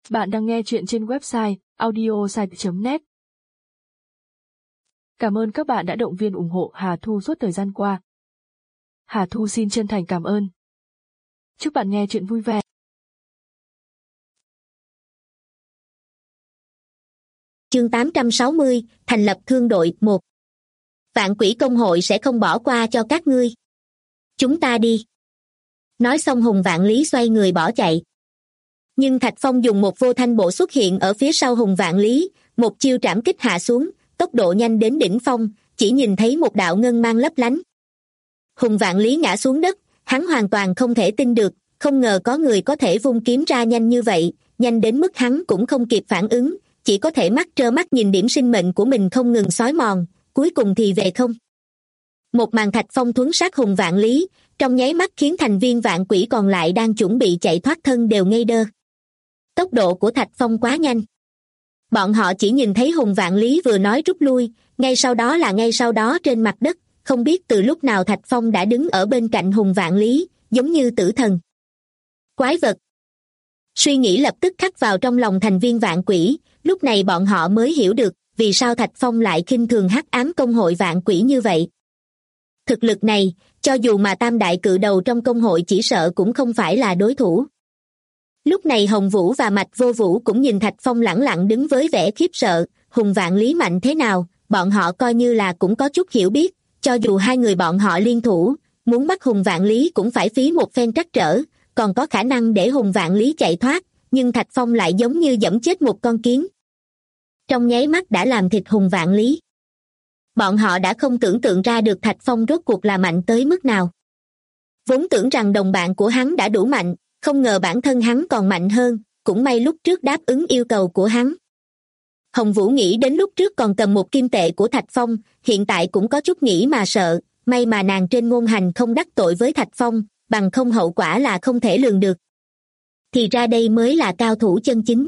Bạn đang nghe chuyện trên website audiosite.net. Cảm ơn các bạn đã động viên ủng hộ Hà Thu suốt thời gian qua. Hà Thu xin chân thành cảm ơn. Chúc bạn nghe chuyện vui vẻ. Chương 860, thành lập thương đội 1. Vạn quỷ công hội sẽ không bỏ qua cho các ngươi. Chúng ta đi. Nói xong Hùng Vạn Lý xoay người bỏ chạy. Nhưng Thạch Phong dùng một vô thanh bộ xuất hiện ở phía sau Hùng Vạn Lý, một chiêu trảm kích hạ xuống, tốc độ nhanh đến đỉnh phong, chỉ nhìn thấy một đạo ngân mang lấp lánh. Hùng Vạn Lý ngã xuống đất, hắn hoàn toàn không thể tin được, không ngờ có người có thể vung kiếm ra nhanh như vậy, nhanh đến mức hắn cũng không kịp phản ứng, chỉ có thể mắt trơ mắt nhìn điểm sinh mệnh của mình không ngừng xói mòn, cuối cùng thì về không. Một màn Thạch Phong thuấn sát Hùng Vạn Lý, trong nháy mắt khiến thành viên vạn quỷ còn lại đang chuẩn bị chạy thoát thân đều ngây đơ. Tốc độ của Thạch Phong quá nhanh. Bọn họ chỉ nhìn thấy Hùng Vạn Lý vừa nói rút lui, ngay sau đó trên mặt đất, không biết từ lúc nào Thạch Phong đã đứng ở bên cạnh Hùng Vạn Lý, giống như tử thần. Quái vật. Suy nghĩ lập tức khắc vào trong lòng thành viên vạn quỷ, lúc này bọn họ mới hiểu được vì sao Thạch Phong lại khinh thường hắc ám công hội vạn quỷ như vậy. Thực lực này, cho dù mà tam đại cự đầu trong công hội chỉ sợ cũng không phải là đối thủ. Lúc này Hồng Vũ và Mạch Vô Vũ cũng nhìn Thạch Phong lẳng lặng đứng với vẻ khiếp sợ, Hùng Vạn Lý mạnh thế nào, bọn họ coi như là cũng có chút hiểu biết, cho dù hai người bọn họ liên thủ, muốn bắt Hùng Vạn Lý cũng phải phí một phen trắc trở, còn có khả năng để Hùng Vạn Lý chạy thoát, nhưng Thạch Phong lại giống như giẫm chết một con kiến. Trong nháy mắt đã làm thịt Hùng Vạn Lý. Bọn họ đã không tưởng tượng ra được Thạch Phong rốt cuộc là mạnh tới mức nào. Vốn tưởng rằng đồng bạn của hắn đã đủ mạnh, không ngờ bản thân hắn còn mạnh hơn, cũng may lúc trước đáp ứng yêu cầu của hắn. Hồng Vũ nghĩ đến lúc trước còn cầm một kim tệ của Thạch Phong, hiện tại cũng có chút nghĩ mà sợ, may mà nàng trên ngôn hành không đắc tội với Thạch Phong, bằng không hậu quả là không thể lường được. Thì ra đây mới là cao thủ chân chính.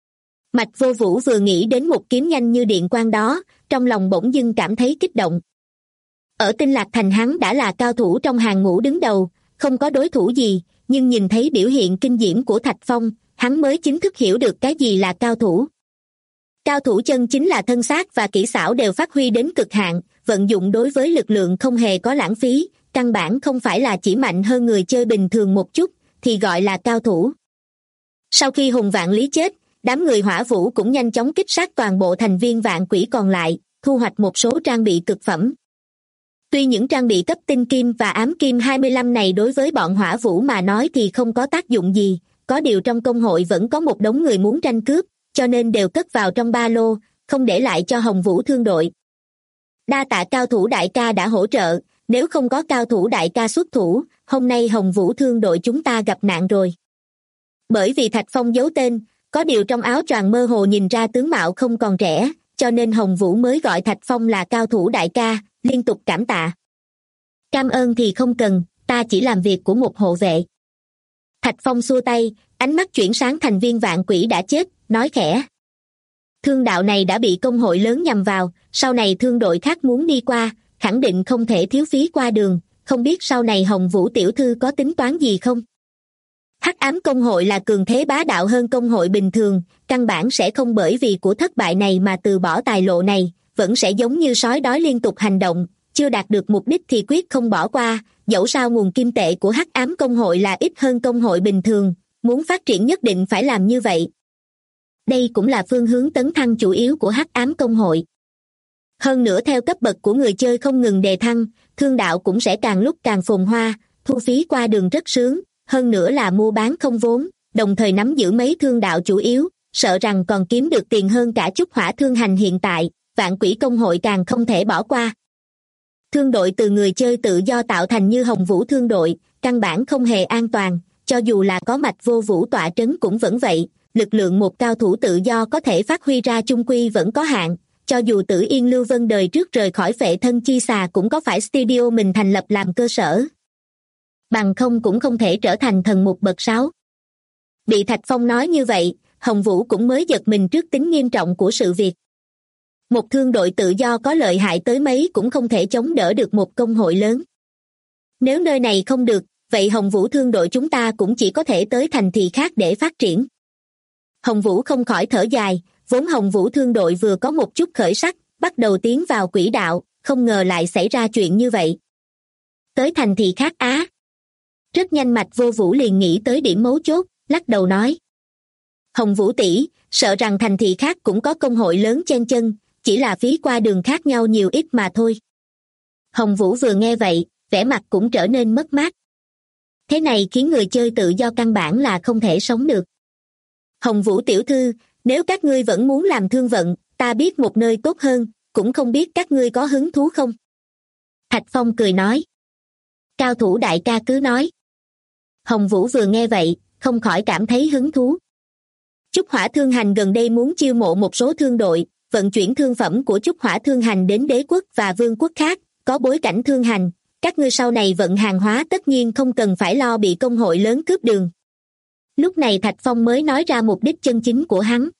Mạch Vô Vũ vừa nghĩ đến một kiếm nhanh như điện quang đó, trong lòng bỗng dưng cảm thấy kích động. Ở Tinh Lạc Thành hắn đã là cao thủ trong hàng ngũ đứng đầu, không có đối thủ gì, nhưng nhìn thấy biểu hiện kinh diễm của Thạch Phong, hắn mới chính thức hiểu được cái gì là cao thủ. Cao thủ chân chính là thân xác và kỹ xảo đều phát huy đến cực hạn, vận dụng đối với lực lượng không hề có lãng phí, căn bản không phải là chỉ mạnh hơn người chơi bình thường một chút, thì gọi là cao thủ. Sau khi Hùng Vạn Lý chết, đám người Hỏa Vũ cũng nhanh chóng kích sát toàn bộ thành viên vạn quỷ còn lại, thu hoạch một số trang bị cực phẩm. Tuy những trang bị cấp tinh kim và ám kim 25 này đối với bọn Hỏa Vũ mà nói thì không có tác dụng gì, có điều trong công hội vẫn có một đống người muốn tranh cướp, cho nên đều cất vào trong ba lô, không để lại cho Hồng Vũ thương đội. Đa tạ cao thủ đại ca đã hỗ trợ, nếu không có cao thủ đại ca xuất thủ, hôm nay Hồng Vũ thương đội chúng ta gặp nạn rồi. Bởi vì Thạch Phong giấu tên, có điều trong áo choàng mơ hồ nhìn ra tướng mạo không còn trẻ, cho nên Hồng Vũ mới gọi Thạch Phong là cao thủ đại ca, liên tục cảm tạ. Cảm ơn thì không cần, ta chỉ làm việc của một hộ vệ. Thạch Phong xua tay, ánh mắt chuyển sáng thành viên vạn quỷ đã chết, nói khẽ. Thương đạo này đã bị công hội lớn nhằm vào, sau này thương đội khác muốn đi qua, khẳng định không thể thiếu phí qua đường, không biết sau này Hồng Vũ tiểu thư có tính toán gì không? Hắc ám công hội là cường thế bá đạo hơn công hội bình thường, căn bản sẽ không bởi vì của thất bại này mà từ bỏ tài lộ này, vẫn sẽ giống như sói đói liên tục hành động, chưa đạt được mục đích thì quyết không bỏ qua, dẫu sao nguồn kim tệ của hắc ám công hội là ít hơn công hội bình thường, muốn phát triển nhất định phải làm như vậy. Đây cũng là phương hướng tấn thăng chủ yếu của hắc ám công hội. Hơn nữa theo cấp bậc của người chơi không ngừng đề thăng, thương đạo cũng sẽ càng lúc càng phồn hoa, thu phí qua đường rất sướng, hơn nữa là mua bán không vốn, đồng thời nắm giữ mấy thương đạo chủ yếu, sợ rằng còn kiếm được tiền hơn cả chút hỏa thương hành hiện tại, vạn quỷ công hội càng không thể bỏ qua. Thương đội từ người chơi tự do tạo thành như Hồng Vũ thương đội, căn bản không hề an toàn, cho dù là có Mạch Vô Vũ tọa trấn cũng vẫn vậy, lực lượng một cao thủ tự do có thể phát huy ra chung quy vẫn có hạn, cho dù Tử Yên Lưu Vân đời trước rời khỏi Phệ Thân Chi Xà cũng có phải studio mình thành lập làm cơ sở. Bằng không cũng không thể trở thành thần mục bậc 6. Bị Thạch Phong nói như vậy, Hồng Vũ cũng mới giật mình trước tính nghiêm trọng của sự việc. Một thương đội tự do có lợi hại tới mấy cũng không thể chống đỡ được một công hội lớn. Nếu nơi này không được, vậy Hồng Vũ thương đội chúng ta cũng chỉ có thể tới thành thị khác để phát triển. Hồng Vũ không khỏi thở dài, vốn Hồng Vũ thương đội vừa có một chút khởi sắc, bắt đầu tiến vào quỹ đạo, không ngờ lại xảy ra chuyện như vậy. Tới thành thị khác á. Rất nhanh Mạch Vô Vũ liền nghĩ tới điểm mấu chốt, lắc đầu nói. Hồng Vũ tỷ, sợ rằng thành thị khác cũng có công hội lớn chen chân, chỉ là phí qua đường khác nhau nhiều ít mà thôi. Hồng Vũ vừa nghe vậy, vẻ mặt cũng trở nên mất mát. Thế này khiến người chơi tự do căn bản là không thể sống được. Hồng Vũ tiểu thư, nếu các ngươi vẫn muốn làm thương vận, ta biết một nơi tốt hơn, cũng không biết các ngươi có hứng thú không? Thạch Phong cười nói. Cao thủ đại ca cứ nói. Hồng Vũ vừa nghe vậy, không khỏi cảm thấy hứng thú. Trúc Hỏa Thương Hành gần đây muốn chiêu mộ một số thương đội, vận chuyển thương phẩm của Trúc Hỏa Thương Hành đến đế quốc và vương quốc khác, có bối cảnh thương hành, các ngươi sau này vận hàng hóa tất nhiên không cần phải lo bị công hội lớn cướp đường. Lúc này Thạch Phong mới nói ra mục đích chân chính của hắn.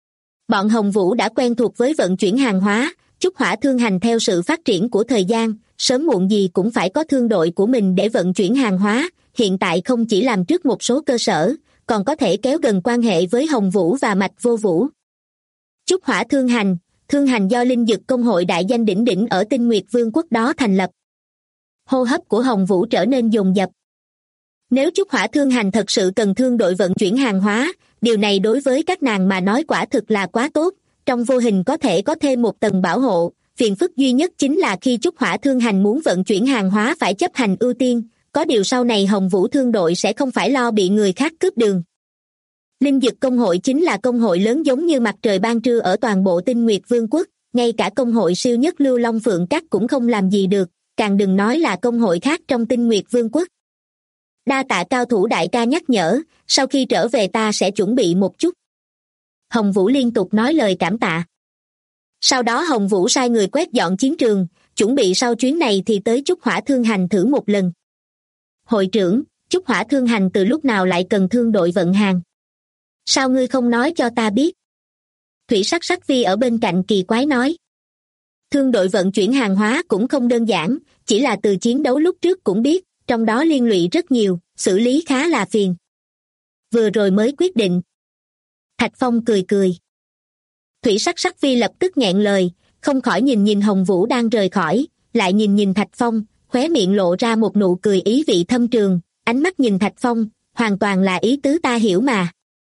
Bọn Hồng Vũ đã quen thuộc với vận chuyển hàng hóa, Trúc Hỏa Thương Hành theo sự phát triển của thời gian, sớm muộn gì cũng phải có thương đội của mình để vận chuyển hàng hóa, hiện tại không chỉ làm trước một số cơ sở, còn có thể kéo gần quan hệ với Hồng Vũ và Mạch Vô Vũ. Trúc Hỏa Thương hành do linh dực công hội đại danh đỉnh đỉnh ở Tinh Nguyệt Vương quốc đó thành lập. Hô hấp của Hồng Vũ trở nên dồn dập. Nếu Trúc Hỏa Thương Hành thật sự cần thương đội vận chuyển hàng hóa, điều này đối với các nàng mà nói quả thực là quá tốt, trong vô hình có thể có thêm một tầng bảo hộ, phiền phức duy nhất chính là khi Trúc Hỏa Thương Hành muốn vận chuyển hàng hóa phải chấp hành ưu tiên, có điều sau này Hồng Vũ thương đội sẽ không phải lo bị người khác cướp đường. Linh dực công hội chính là công hội lớn giống như mặt trời ban trưa ở toàn bộ Tinh Nguyệt Vương quốc, ngay cả công hội siêu nhất Lưu Long Phượng Các cũng không làm gì được, càng đừng nói là công hội khác trong Tinh Nguyệt Vương quốc. Đa tạ cao thủ đại ca nhắc nhở, sau khi trở về ta sẽ chuẩn bị một chút. Hồng Vũ liên tục nói lời cảm tạ. Sau đó Hồng Vũ sai người quét dọn chiến trường, chuẩn bị sau chuyến này thì tới Trúc Hỏa Thương Hành thử một lần. Hội trưởng, Trúc Hỏa Thương Hành từ lúc nào lại cần thương đội vận hàng? Sao ngươi không nói cho ta biết? Thủy Sắc Sắc Vi ở bên cạnh kỳ quái nói. Thương đội vận chuyển hàng hóa cũng không đơn giản, chỉ là từ chiến đấu lúc trước cũng biết, trong đó liên lụy rất nhiều, xử lý khá là phiền. Vừa rồi mới quyết định. Thạch Phong cười cười. Thủy Sắc Sắc Vi lập tức nghẹn lời, không khỏi nhìn Hồng Vũ đang rời khỏi, lại nhìn Thạch Phong, khóe miệng lộ ra một nụ cười ý vị thâm trường, ánh mắt nhìn Thạch Phong, hoàn toàn là ý tứ ta hiểu mà.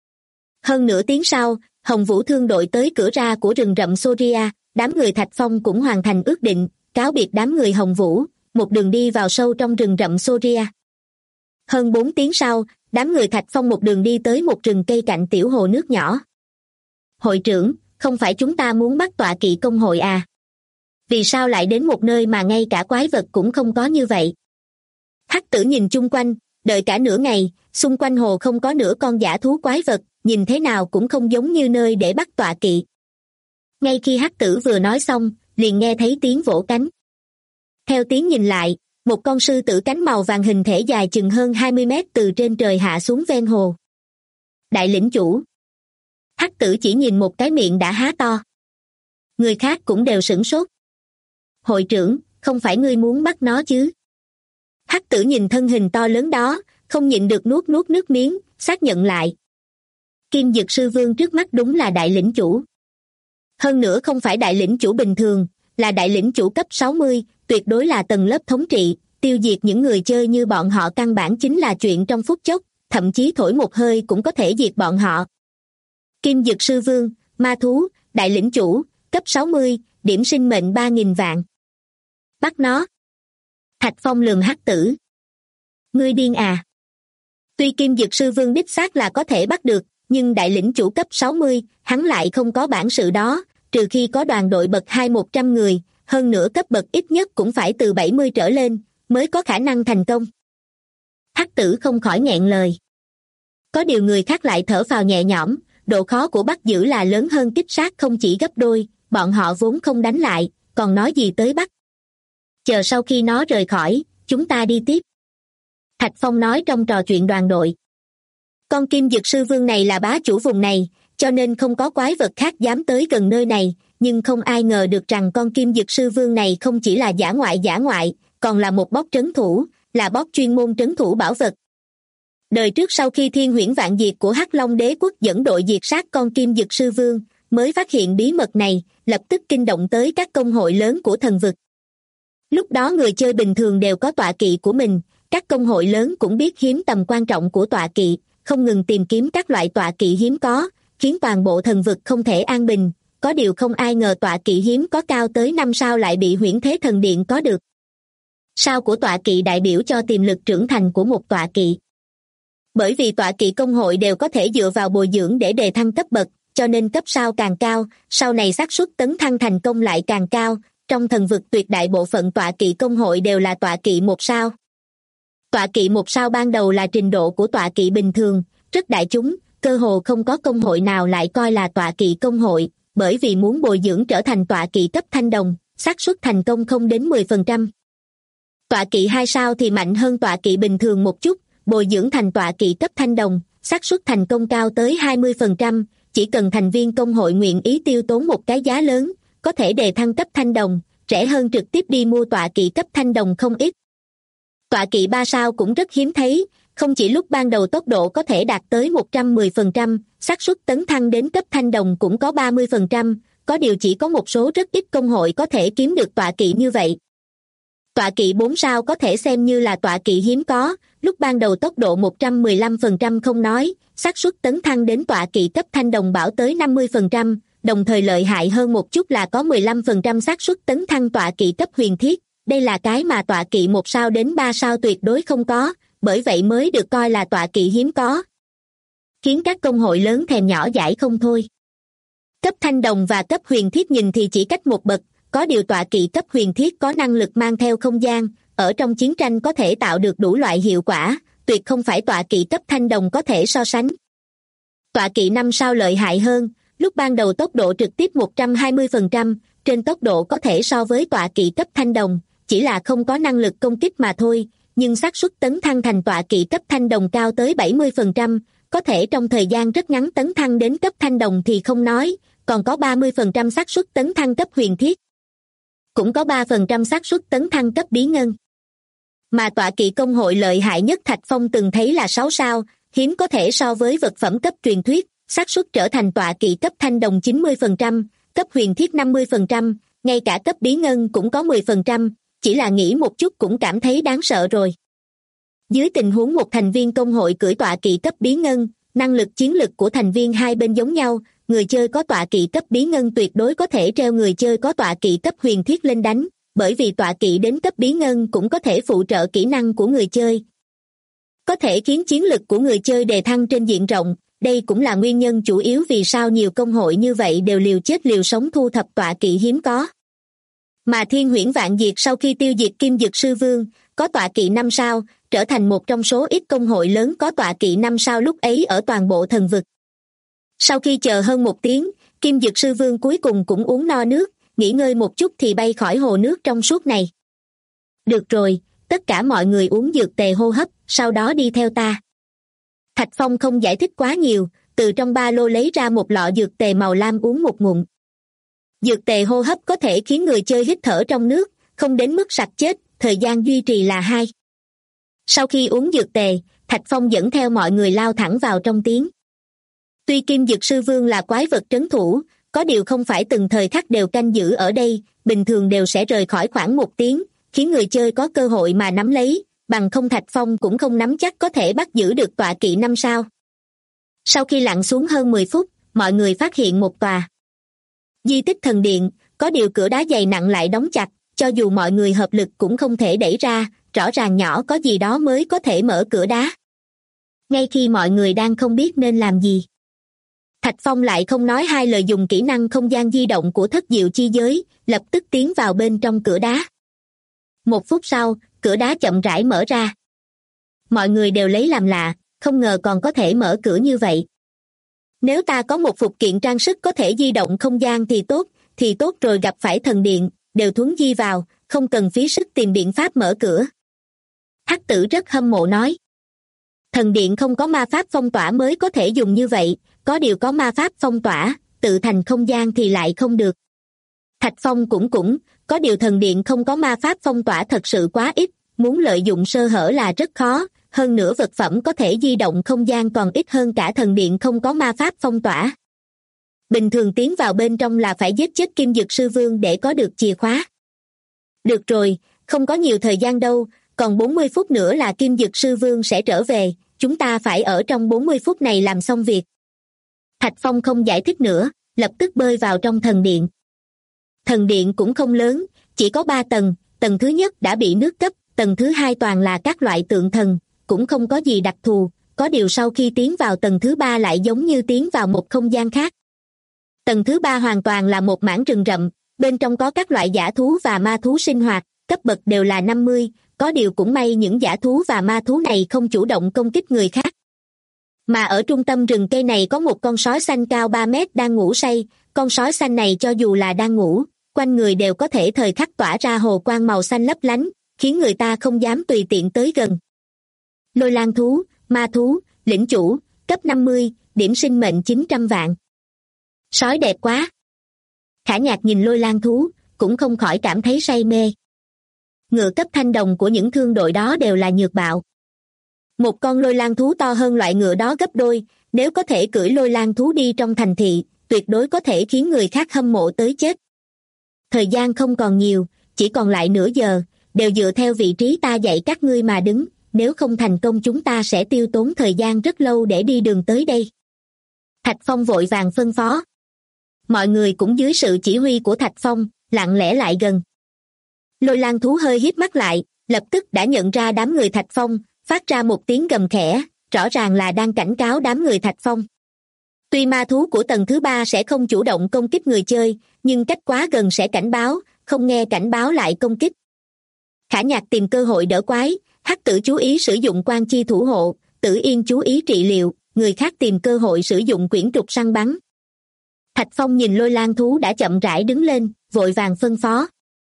Hơn nửa tiếng sau, Hồng Vũ thương đội tới cửa ra của rừng rậm Soria, đám người Thạch Phong cũng hoàn thành ước định, cáo biệt đám người Hồng Vũ, một đường đi vào sâu trong rừng rậm Soria. Hơn 4 tiếng sau, đám người Thạch Phong một đường đi tới một rừng cây cạnh tiểu hồ nước nhỏ. Hội trưởng, không phải chúng ta muốn bắt tọa kỵ công hội à? Vì sao lại đến một nơi mà ngay cả quái vật cũng không có như vậy? Hắc Tử nhìn chung quanh, đợi cả nửa ngày, xung quanh hồ không có nửa con dã thú quái vật, nhìn thế nào cũng không giống như nơi để bắt tọa kỵ. Ngay khi Hắc Tử vừa nói xong, liền nghe thấy tiếng vỗ cánh. Theo tiếng nhìn lại, một con sư tử cánh màu vàng hình thể dài chừng hơn 20 mét từ trên trời hạ xuống ven hồ. Đại lĩnh chủ. Hắc Tử chỉ nhìn một cái miệng đã há to. Người khác cũng đều sửng sốt. Hội trưởng, không phải ngươi muốn bắt nó chứ? Hắc Tử nhìn thân hình to lớn đó, không nhịn được nuốt nước miếng, xác nhận lại. Kim Dực Sư Vương trước mắt đúng là đại lĩnh chủ. Hơn nữa không phải đại lĩnh chủ bình thường, là đại lĩnh chủ cấp 60, tuyệt đối là tầng lớp thống trị, tiêu diệt những người chơi như bọn họ căn bản chính là chuyện trong phút chốc, thậm chí thổi một hơi cũng có thể diệt bọn họ. Kim Dực Sư Vương, ma thú, đại lĩnh chủ, cấp 60, điểm sinh mệnh 3.000 vạn. Bắt nó. Thạch Phong lườm Hắc Tử. Ngươi điên à? Tuy Kim Dực Sư Vương đích xác là có thể bắt được, nhưng đại lĩnh chủ cấp 60, hắn lại không có bản sự đó, trừ khi có đoàn đội bậc 200-100 người, hơn nữa cấp bậc ít nhất cũng phải từ 70 trở lên, mới có khả năng thành công. Hắc Tử không khỏi nghẹn lời. Có điều người khác lại thở phào nhẹ nhõm, độ khó của bắt giữ là lớn hơn kích sát không chỉ gấp đôi, bọn họ vốn không đánh lại, còn nói gì tới bắt. Chờ sau khi nó rời khỏi, chúng ta đi tiếp. Thạch Phong nói trong trò chuyện đoàn đội. Con Kim Dực Sư Vương này là bá chủ vùng này, cho nên không có quái vật khác dám tới gần nơi này, nhưng không ai ngờ được rằng con Kim Dực Sư Vương này không chỉ là dã ngoại, còn là một bot trấn thủ, là bot chuyên môn trấn thủ bảo vật. Đời trước sau khi thiên huyễn vạn diệt của Hắc Long đế quốc dẫn đội diệt sát con Kim Dực sư vương, mới phát hiện bí mật này, lập tức kinh động tới các công hội lớn của thần vực. Lúc đó người chơi bình thường đều có tọa kỵ của mình, các công hội lớn cũng biết hiếm tầm quan trọng của tọa kỵ, không ngừng tìm kiếm các loại tọa kỵ hiếm có, khiến toàn bộ thần vực không thể an bình. Có điều không ai ngờ tọa kỵ hiếm có cao tới 5 sao lại bị Huyễn Thế Thần Điện có được. Sao của tọa kỵ đại biểu cho tiềm lực trưởng thành của một tọa kỵ. Bởi vì tọa kỵ công hội đều có thể dựa vào bồi dưỡng để đề thăng cấp bậc, cho nên cấp sao càng cao, sau này xác suất tấn thăng thành công lại càng cao. Trong thần vực tuyệt đại bộ phận tọa kỵ công hội đều là tọa kỵ 1 sao. Tọa kỵ 1 sao ban đầu là trình độ của tọa kỵ bình thường, rất đại chúng, cơ hồ không có công hội nào lại coi là tọa kỵ công hội, bởi vì muốn bồi dưỡng trở thành tọa kỵ cấp thanh đồng, xác suất thành công không đến 10%. Tọa kỵ 2 sao thì mạnh hơn tọa kỵ bình thường một chút, bồi dưỡng thành tọa kỵ cấp thanh đồng, xác suất thành công cao tới 20%, chỉ cần thành viên công hội nguyện ý tiêu tốn một cái giá lớn, có thể đề thăng cấp thanh đồng, rẻ hơn trực tiếp đi mua tọa kỵ cấp thanh đồng không ít. Tọa kỵ 3 sao cũng rất hiếm thấy, không chỉ lúc ban đầu tốc độ có thể đạt tới 110%, xác suất tấn thăng đến cấp thanh đồng cũng có 30%, có điều chỉ có một số rất ít công hội có thể kiếm được tọa kỵ như vậy. Tọa kỵ 4 sao có thể xem như là tọa kỵ hiếm có, lúc ban đầu tốc độ 115% không nói, xác suất tấn thăng đến tọa kỵ cấp thanh đồng bảo tới 50%, đồng thời lợi hại hơn một chút là có 15% xác suất tấn thăng tọa kỵ cấp huyền thiết, đây là cái mà tọa kỵ 1 sao đến 3 sao tuyệt đối không có, bởi vậy mới được coi là tọa kỵ hiếm có. Khiến các công hội lớn thèm nhỏ dãi không thôi. Cấp thanh đồng và cấp huyền thiết nhìn thì chỉ cách một bậc, có điều tọa kỵ cấp huyền thiết có năng lực mang theo không gian, ở trong chiến tranh có thể tạo được đủ loại hiệu quả, tuyệt không phải tọa kỵ cấp thanh đồng có thể so sánh. Tọa kỵ 5 sao lợi hại hơn, lúc ban đầu tốc độ trực tiếp 120%, trên tốc độ có thể so với tọa kỵ cấp thanh đồng, chỉ là không có năng lực công kích mà thôi, nhưng xác suất tấn thăng thành tọa kỵ cấp thanh đồng cao tới 70%, có thể trong thời gian rất ngắn tấn thăng đến cấp thanh đồng thì không nói, còn có 30% xác suất tấn thăng cấp huyền thiết. Cũng có 3% xác suất tấn thăng cấp bí ngân. Mà tọa kỵ công hội lợi hại nhất Thạch Phong từng thấy là 6 sao, hiếm có thể so với vật phẩm cấp truyền thuyết, xác suất trở thành tọa kỵ cấp thanh đồng 90%, cấp huyền thiết 50%, ngay cả cấp bí ngân cũng có 10%, chỉ là nghĩ một chút cũng cảm thấy đáng sợ rồi. Dưới tình huống một thành viên công hội cưỡi tọa kỵ cấp bí ngân, năng lực chiến lực của thành viên hai bên giống nhau, người chơi có tọa kỵ cấp bí ngân tuyệt đối có thể treo người chơi có tọa kỵ cấp huyền thiết lên đánh, bởi vì tọa kỵ đến cấp bí ngân cũng có thể phụ trợ kỹ năng của người chơi. Có thể khiến chiến lực của người chơi đề thăng trên diện rộng, đây cũng là nguyên nhân chủ yếu vì sao nhiều công hội như vậy đều liều chết liều sống thu thập tọa kỵ hiếm có. Mà Thiên Huyễn Vạn Diệt sau khi tiêu diệt Kim Dực Sư Vương, có tọa kỵ 5 sao, trở thành một trong số ít công hội lớn có tọa kỵ 5 sao lúc ấy ở toàn bộ thần vực. Sau khi chờ hơn 1 tiếng, Kim Dực Sư Vương cuối cùng cũng uống no nước, nghỉ ngơi một chút thì bay khỏi hồ nước trong suốt này. Được rồi, tất cả mọi người uống dược tề hô hấp, sau đó đi theo ta. Thạch Phong không giải thích quá nhiều, từ trong ba lô lấy ra một lọ dược tề màu lam uống một ngụm. Dược tề hô hấp có thể khiến người chơi hít thở trong nước, không đến mức sặc chết, thời gian duy trì là 2. Sau khi uống dược tề, Thạch Phong dẫn theo mọi người lao thẳng vào trong tiếng. Tuy Kim Dực Sư Vương là quái vật trấn thủ, có điều không phải từng thời khắc đều canh giữ ở đây, bình thường đều sẽ rời khỏi khoảng 1 tiếng, khiến người chơi có cơ hội mà nắm lấy, bằng không Thạch Phong cũng không nắm chắc có thể bắt giữ được tọa kỵ 5 sao. Sau khi lặn xuống hơn 10 phút, mọi người phát hiện một tòa di tích thần điện, có điều cửa đá dày nặng lại đóng chặt, cho dù mọi người hợp lực cũng không thể đẩy ra, rõ ràng nhỏ có gì đó mới có thể mở cửa đá. Ngay khi mọi người đang không biết nên làm gì, Thạch Phong lại không nói hai lời dùng kỹ năng không gian di động của thất diệu chi giới, lập tức tiến vào bên trong cửa đá. 1 phút sau, cửa đá chậm rãi mở ra. Mọi người đều lấy làm lạ, không ngờ còn có thể mở cửa như vậy. Nếu ta có một phụ kiện trang sức có thể di động không gian thì tốt rồi, gặp phải thần điện, đều thuấn di vào, không cần phí sức tìm biện pháp mở cửa. Hắc Tử rất hâm mộ nói. Thần điện không có ma pháp phong tỏa mới có thể dùng như vậy, có điều có ma pháp phong tỏa, tự thành không gian thì lại không được. Thạch Phong cũng có điều thần điện không có ma pháp phong tỏa thật sự quá ít, muốn lợi dụng sơ hở là rất khó, hơn nữa vật phẩm có thể di động không gian còn ít hơn cả thần điện không có ma pháp phong tỏa. Bình thường tiến vào bên trong là phải giết chết Kim Dực Sư Vương để có được chìa khóa. Được rồi, không có nhiều thời gian đâu, còn 40 phút nữa là Kim Dực Sư Vương sẽ trở về, chúng ta phải ở trong 40 phút này làm xong việc. Thạch Phong không giải thích nữa, lập tức bơi vào trong thần điện. Thần điện cũng không lớn, chỉ có 3 tầng, tầng thứ nhất đã bị nước cấp, tầng thứ hai toàn là các loại tượng thần, cũng không có gì đặc thù, có điều sau khi tiến vào tầng thứ 3 lại giống như tiến vào một không gian khác. Tầng thứ 3 hoàn toàn là một mảng rừng rậm, bên trong có các loại dã thú và ma thú sinh hoạt, cấp bậc đều là 50, có điều cũng may những dã thú và ma thú này không chủ động công kích người khác. Mà ở trung tâm rừng cây này có một con sói xanh cao 3 mét đang ngủ say, con sói xanh này cho dù là đang ngủ, quanh người đều có thể thời khắc tỏa ra hồ quang màu xanh lấp lánh, khiến người ta không dám tùy tiện tới gần. Lôi lang thú, ma thú, lĩnh chủ, cấp 50, điểm sinh mệnh 900 vạn. Sói đẹp quá. Khả Nhạc nhìn lôi lang thú, cũng không khỏi cảm thấy say mê. Ngựa cấp thanh đồng của những thương đội đó đều là nhược bạo. Một con lôi lang thú to hơn loại ngựa đó gấp đôi, nếu có thể cưỡi lôi lang thú đi trong thành thị, tuyệt đối có thể khiến người khác hâm mộ tới chết. Thời gian không còn nhiều, chỉ còn lại nửa giờ, đều dựa theo vị trí ta dạy các ngươi mà đứng, nếu không thành công chúng ta sẽ tiêu tốn thời gian rất lâu để đi đường tới đây. Thạch Phong vội vàng phân phó. Mọi người cũng dưới sự chỉ huy của Thạch Phong, lặng lẽ lại gần. Lôi lang thú hơi híp mắt lại, lập tức đã nhận ra đám người Thạch Phong, phát ra một tiếng gầm khẽ, rõ ràng là đang cảnh cáo đám người Thạch Phong. Tuy ma thú của tầng thứ 3 sẽ không chủ động công kích người chơi, nhưng cách quá gần sẽ cảnh báo, không nghe cảnh báo lại công kích. Khả Nhạc tìm cơ hội đỡ quái, Hắc Tử chú ý sử dụng quan chi thủ hộ, Tử Yên chú ý trị liệu, người khác tìm cơ hội sử dụng quyển trục săn bắn. Thạch Phong nhìn lôi lang thú đã chậm rãi đứng lên, vội vàng phân phó.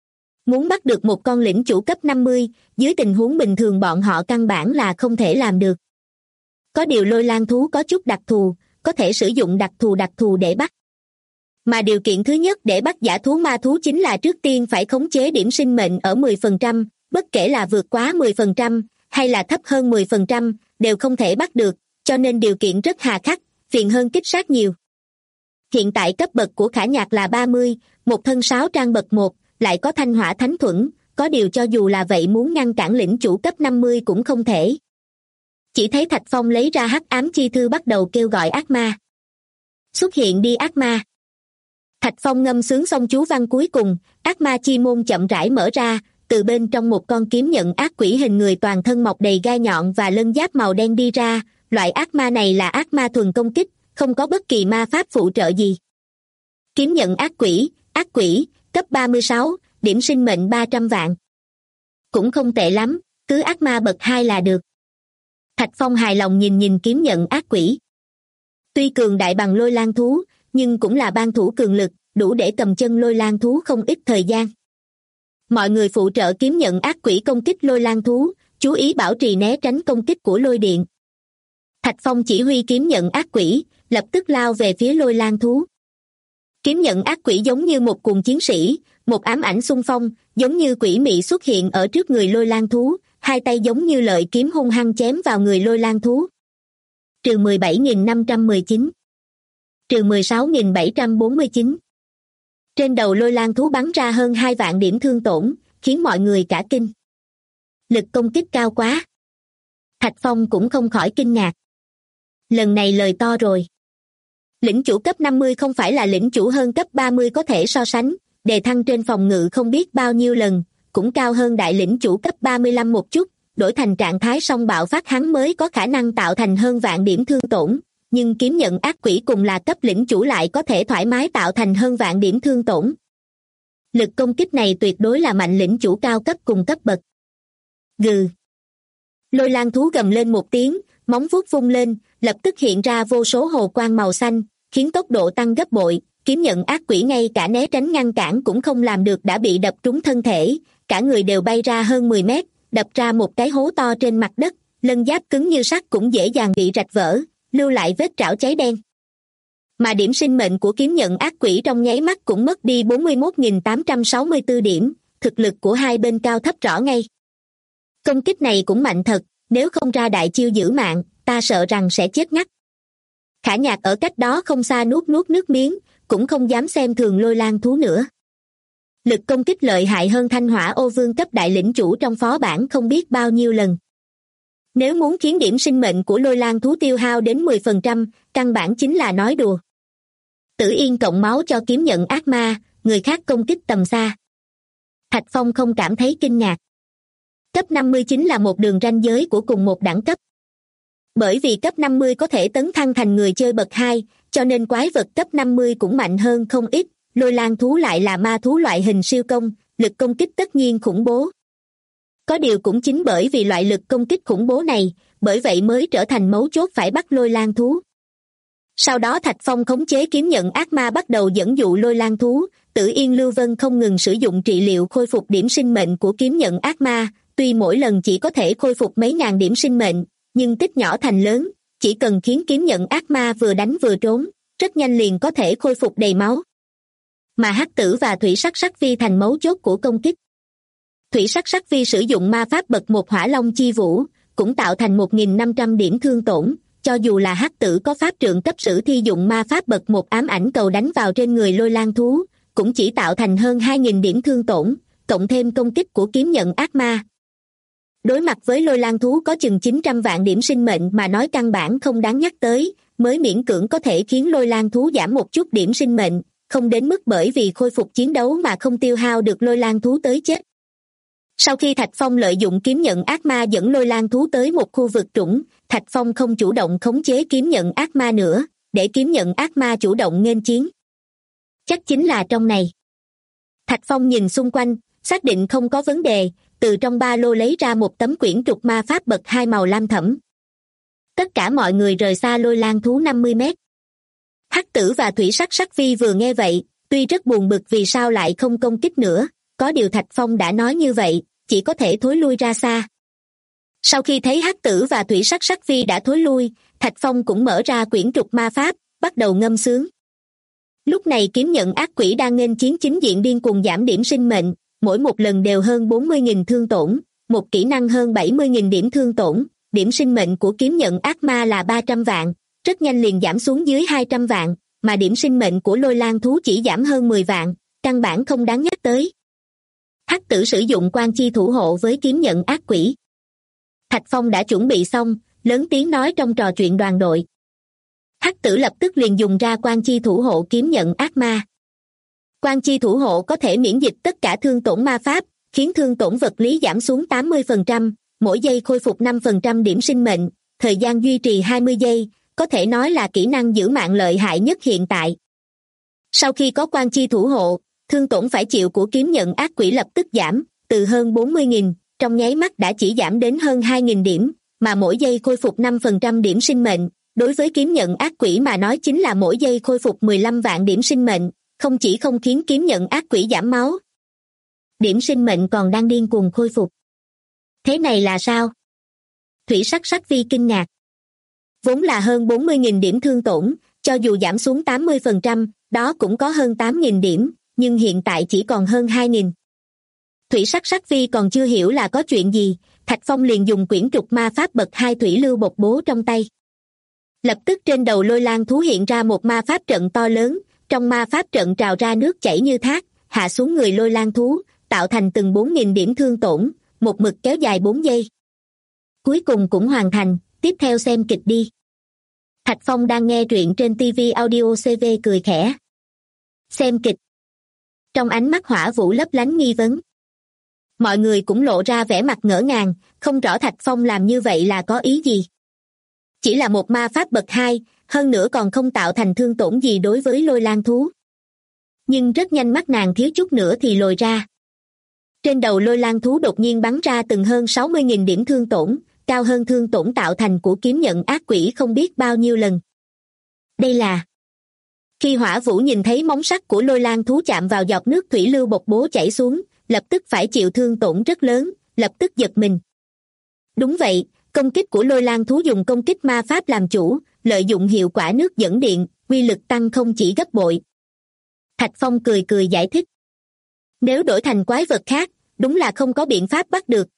Muốn bắt được một con lĩnh chủ cấp 50, dưới tình huống bình thường bọn họ căn bản là không thể làm được. Có điều lôi lang thú có chút đặc thù, có thể sử dụng đặc thù để bắt. Mà điều kiện thứ nhất để bắt dã thú ma thú chính là trước tiên phải khống chế điểm sinh mệnh ở 10%, bất kể là vượt quá 10% hay là thấp hơn 10%, đều không thể bắt được, cho nên điều kiện rất hà khắc, phiền hơn kích sát nhiều. Hiện tại cấp bậc của Khả Nhạc là 30, một thân 6 trang bậc 1, lại có thanh hỏa thánh thuẫn, có điều cho dù là vậy muốn ngăn cản lĩnh chủ cấp 50 cũng không thể. Chỉ thấy Thạch Phong lấy ra hắc ám chi thư bắt đầu kêu gọi ác ma. Xuất hiện đi ác ma. Thạch Phong ngâm sướng xong chú văn cuối cùng, ác ma chi môn chậm rãi mở ra, từ bên trong một con kiếm nhận ác quỷ hình người toàn thân mọc đầy gai nhọn và lân giáp màu đen đi ra, loại ác ma này là ác ma thuần công kích, không có bất kỳ ma pháp phụ trợ gì. Kiếm nhận ác quỷ, cấp 36, điểm sinh mệnh 300 vạn. Cũng không tệ lắm, cứ ác ma bậc 2 là được. Thạch Phong hài lòng nhìn kiếm nhận ác quỷ. Tuy cường đại bằng lôi lang thú, nhưng cũng là ban thủ cường lực, đủ để cầm chân lôi lang thú không ít thời gian. Mọi người phụ trợ kiếm nhận ác quỷ công kích lôi lang thú, chú ý bảo trì né tránh công kích của lôi điện. Thạch Phong chỉ huy kiếm nhận ác quỷ, lập tức lao về phía lôi lang thú. Kiếm nhận ác quỷ giống như một cuồng chiến sĩ, một ám ảnh xung phong, giống như quỷ mị xuất hiện ở trước người lôi lang thú, hai tay giống như lợi kiếm hung hăng chém vào người lôi lang thú. Trừ 17.519. Trừ 16.749. Trên đầu lôi lang thú bắn ra hơn 2 vạn điểm thương tổn, khiến mọi người cả kinh. Lực công kích cao quá. Thạch Phong cũng không khỏi kinh ngạc. Lần này lời to rồi. Lĩnh chủ cấp 50 không phải là lĩnh chủ hơn cấp 30 có thể so sánh, đề thăng trên phòng ngự không biết bao nhiêu lần, cũng cao hơn đại lĩnh chủ cấp 35 một chút, đổi thành trạng thái song bạo phát hắn mới có khả năng tạo thành hơn vạn điểm thương tổn, nhưng kiếm nhận ác quỷ cùng là cấp lĩnh chủ lại có thể thoải mái tạo thành hơn vạn điểm thương tổn. Lực công kích này tuyệt đối là mạnh lĩnh chủ cao cấp cùng cấp bậc. Gừ. Lôi lang thú gầm lên một tiếng, móng vuốt vung lên, lập tức hiện ra vô số hồ quang màu xanh, khiến tốc độ tăng gấp bội, kiếm nhận ác quỷ ngay cả né tránh ngăn cản cũng không làm được đã bị đập trúng thân thể, cả người đều bay ra hơn 10 mét, đập ra một cái hố to trên mặt đất, lân giáp cứng như sắt cũng dễ dàng bị rạch vỡ, lưu lại vết trảo cháy đen. Mà điểm sinh mệnh của kiếm nhận ác quỷ trong nháy mắt cũng mất đi 41.864 điểm, thực lực của hai bên cao thấp rõ ngay. Công kích này cũng mạnh thật, nếu không ra đại chiêu giữ mạng, ta sợ rằng sẽ chết ngắt. Khả Nhạc ở cách đó không xa nuốt nuốt nước miếng, cũng không dám xem thường Lôi Lang thú nữa. Lực công kích lợi hại hơn Thanh Hỏa Ô Vương cấp đại lĩnh chủ trong phó bản không biết bao nhiêu lần. Nếu muốn khiến điểm sinh mệnh của Lôi Lang thú tiêu hao đến 10%, căn bản chính là nói đùa. Tử Yên cộng máu cho kiếm nhận ác ma, người khác công kích tầm xa. Thạch Phong không cảm thấy kinh ngạc. Cấp 50 chính là một đường ranh giới của cùng một đẳng cấp. Bởi vì cấp 50 có thể tấn thăng thành người chơi bậc 2, cho nên quái vật cấp 50 cũng mạnh hơn không ít. Lôi Lang thú lại là ma thú loại hình siêu công, lực công kích tất nhiên khủng bố. Có điều cũng chính bởi vì loại lực công kích khủng bố này, bởi vậy mới trở thành mấu chốt phải bắt Lôi Lang thú. Sau đó Thạch Phong khống chế kiếm nhận ác ma bắt đầu dẫn dụ Lôi Lang thú, Tử Yên Lưu Vân không ngừng sử dụng trị liệu khôi phục điểm sinh mệnh của kiếm nhận ác ma, tuy mỗi lần chỉ có thể khôi phục mấy ngàn điểm sinh mệnh, nhưng tích nhỏ thành lớn, chỉ cần khiến kiếm nhận ác ma vừa đánh vừa trốn, rất nhanh liền có thể khôi phục đầy máu. Mà hắc tử và thủy sắc sắc vi thành mấu chốt của công kích. Thủy sắc sắc vi sử dụng ma pháp bậc 1 hỏa long chi vũ, cũng tạo thành 1.500 điểm thương tổn, cho dù là hắc tử có pháp trượng cấp sử thi dụng ma pháp bậc 1 ám ảnh cầu đánh vào trên người Lôi Lang thú, cũng chỉ tạo thành hơn 2.000 điểm thương tổn, cộng thêm công kích của kiếm nhận ác ma. Đối mặt với Lôi Lang thú có chừng 900 vạn điểm sinh mệnh mà nói căn bản không đáng nhắc tới, mới miễn cưỡng có thể khiến Lôi Lang thú giảm một chút điểm sinh mệnh, không đến mức bởi vì khôi phục chiến đấu mà không tiêu hao được Lôi Lang thú tới chết. Sau khi Thạch Phong lợi dụng kiếm nhận ác ma dẫn Lôi Lang thú tới một khu vực trũng, Thạch Phong không chủ động khống chế kiếm nhận ác ma nữa, để kiếm nhận ác ma chủ động nghênh chiến. Chắc chính là trong này. Thạch Phong nhìn xung quanh, xác định không có vấn đề, từ trong ba lô lấy ra một tấm quyển trục ma pháp bậc 2 màu lam thẫm. Tất cả mọi người rời xa Lôi Lang thú 50 mét. Hắc tử và thủy sắc sắc vi vừa nghe vậy, tuy rất buồn bực vì sao lại không công kích nữa, có điều Thạch Phong đã nói như vậy, chỉ có thể thối lui ra xa. Sau khi thấy hắc tử và thủy sắc sắc vi đã thối lui, Thạch Phong cũng mở ra quyển trục ma pháp, bắt đầu ngâm sướng. Lúc này kiếm nhận ác quỷ đang nghênh chiến chính diện điên cuồng giảm điểm sinh mệnh, mỗi một lần đều hơn 40.000 thương tổn, một kỹ năng hơn 70.000 điểm thương tổn, điểm sinh mệnh của kiếm nhận ác ma là 300 vạn, rất nhanh liền giảm xuống dưới 200 vạn, mà điểm sinh mệnh của Lôi Lang thú chỉ giảm hơn 10 vạn, căn bản không đáng nhắc tới. Hắc tử sử dụng quan chi thủ hộ với kiếm nhận ác quỷ. Thạch Phong đã chuẩn bị xong, lớn tiếng nói trong trò chuyện đoàn đội. Hắc tử lập tức liền dùng ra quan chi thủ hộ kiếm nhận ác ma. Quan chi thủ hộ có thể miễn dịch tất cả thương tổn ma pháp, khiến thương tổn vật lý giảm xuống 80%, mỗi giây khôi phục 5% điểm sinh mệnh, thời gian duy trì 20 giây, có thể nói là kỹ năng giữ mạng lợi hại nhất hiện tại. Sau khi có quan chi thủ hộ, thương tổn phải chịu của kiếm nhận ác quỷ lập tức giảm, từ hơn 40.000, trong nháy mắt đã chỉ giảm đến hơn 2.000 điểm, mà mỗi giây khôi phục 5% điểm sinh mệnh, đối với kiếm nhận ác quỷ mà nói chính là mỗi giây khôi phục 15 vạn điểm sinh mệnh, không chỉ không khiến kiếm nhận ác quỷ giảm máu. Điểm sinh mệnh còn đang điên cuồng khôi phục. Thế này là sao? Thủy sắc sắc vi kinh ngạc. Vốn là hơn 40.000 điểm thương tổn, cho dù giảm xuống 80%, đó cũng có hơn 8.000 điểm, nhưng hiện tại chỉ còn hơn 2.000. Thủy sắc sắc vi còn chưa hiểu là có chuyện gì, Thạch Phong liền dùng quyển trục ma pháp bậc 2 thủy lưu bộc bố trong tay. Lập tức trên đầu Lôi Lang thú hiện ra một ma pháp trận to lớn, trong ma pháp trận trào ra nước chảy như thác, hạ xuống người Lôi Lang thú, tạo thành từng 4.000 điểm thương tổn, một mực kéo dài 4 giây. Cuối cùng cũng hoàn thành, tiếp theo xem kịch đi. Thạch Phong đang nghe truyện trên TV Audio CV cười khẽ. Xem kịch. Trong ánh mắt Hỏa Vũ lấp lánh nghi vấn. Mọi người cũng lộ ra vẻ mặt ngỡ ngàng, không rõ Thạch Phong làm như vậy là có ý gì. Chỉ là một ma pháp bậc 2, hơn nữa còn không tạo thành thương tổn gì đối với Lôi Lang thú. Nhưng rất nhanh mắt nàng thiếu chút nữa thì lồi ra. Trên đầu Lôi Lang thú đột nhiên bắn ra từng hơn 60.000 điểm thương tổn, cao hơn thương tổn tạo thành của kiếm nhận ác quỷ không biết bao nhiêu lần. Đây là... Khi Hỏa Vũ nhìn thấy móng sắt của Lôi Lang thú chạm vào giọt nước thủy lưu bộc bố chảy xuống, lập tức phải chịu thương tổn rất lớn, lập tức giật mình. Đúng vậy, công kích của Lôi Lang thú dùng công kích ma pháp làm chủ, lợi dụng hiệu quả nước dẫn điện, uy lực tăng không chỉ gấp bội. Thạch Phong cười cười giải thích. Nếu đổi thành quái vật khác, đúng là không có biện pháp bắt được,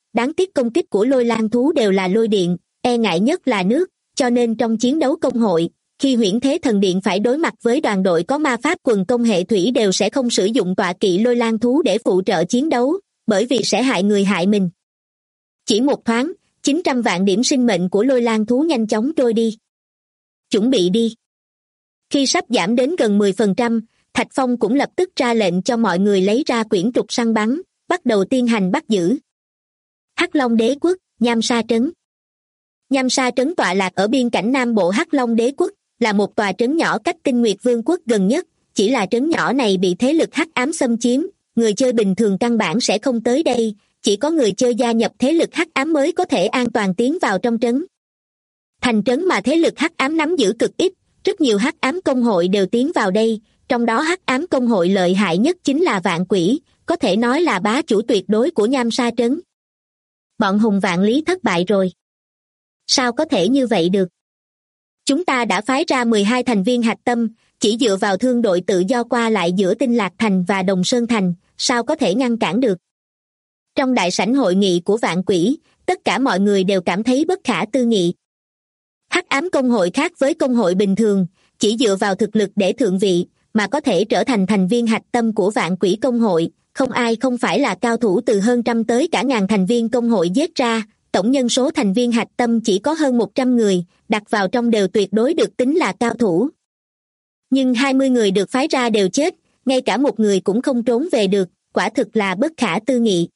đáng tiếc công kích của lôi lang thú đều là lôi điện, e ngại nhất là nước, cho nên trong chiến đấu công hội, khi Huyễn Thế Thần Điện phải đối mặt với đoàn đội có ma pháp quần công hệ thủy đều sẽ không sử dụng tọa kỵ lôi lang thú để phụ trợ chiến đấu, bởi vì sẽ hại người hại mình. Chỉ một thoáng, 900 vạn điểm sinh mệnh của lôi lang thú nhanh chóng trôi đi. Chuẩn bị đi. Khi sắp giảm đến gần 10%, Thạch Phong cũng lập tức ra lệnh cho mọi người lấy ra quyển trục săn bắn, bắt đầu tiến hành bắt giữ. Hắc Long Đế Quốc, Nham Sa Trấn. Nham Sa Trấn tọa lạc ở biên cảnh Nam Bộ Hắc Long Đế Quốc, là một tòa trấn nhỏ cách Tinh Nguyệt Vương quốc gần nhất, chỉ là trấn nhỏ này bị thế lực hắc ám xâm chiếm, người chơi bình thường căn bản sẽ không tới đây, chỉ có người chơi gia nhập thế lực hắc ám mới có thể an toàn tiến vào trong trấn. Thành trấn mà thế lực hắc ám nắm giữ cực ít, rất nhiều hắc ám công hội đều tiến vào đây, trong đó hắc ám công hội lợi hại nhất chính là Vạn Quỷ, có thể nói là bá chủ tuyệt đối của Nham Sa Trấn. Bọn Hùng Vạn Lý thất bại rồi. Sao có thể như vậy được? Chúng ta đã phái ra 12 thành viên hạch tâm, chỉ dựa vào thương đội tự do qua lại giữa Tinh Lạc Thành và Đồng Sơn Thành, sao có thể ngăn cản được? Trong đại sảnh hội nghị của Vạn Quỷ, tất cả mọi người đều cảm thấy bất khả tư nghị. Hắc ám công hội khác với công hội bình thường, chỉ dựa vào thực lực để thượng vị, mà có thể trở thành thành viên hạch tâm của Vạn Quỷ công hội, không ai không phải là cao thủ từ hơn trăm tới cả ngàn thành viên công hội giết ra, tổng nhân số thành viên hạch tâm chỉ có hơn 100 người, đặt vào trong đều tuyệt đối được tính là cao thủ. Nhưng 20 người được phái ra đều chết, ngay cả một người cũng không trốn về được, quả thực là bất khả tư nghị.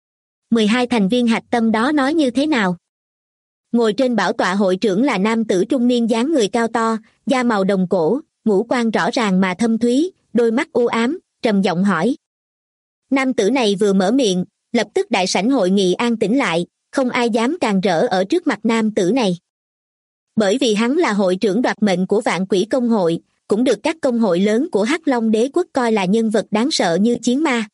12 thành viên hạch tâm đó nói như thế nào? Ngồi trên bảo tọa hội trưởng là nam tử trung niên dáng người cao to, da màu đồng cổ, ngũ quan rõ ràng mà thâm thúy, đôi mắt u ám, trầm giọng hỏi. Nam tử này vừa mở miệng, lập tức đại sảnh hội nghị an tĩnh lại, không ai dám càn rỡ ở trước mặt nam tử này. Bởi vì hắn là hội trưởng đoạt mệnh của Vạn Quỷ công hội, cũng được các công hội lớn của Hắc Long Đế Quốc coi là nhân vật đáng sợ như chiến ma.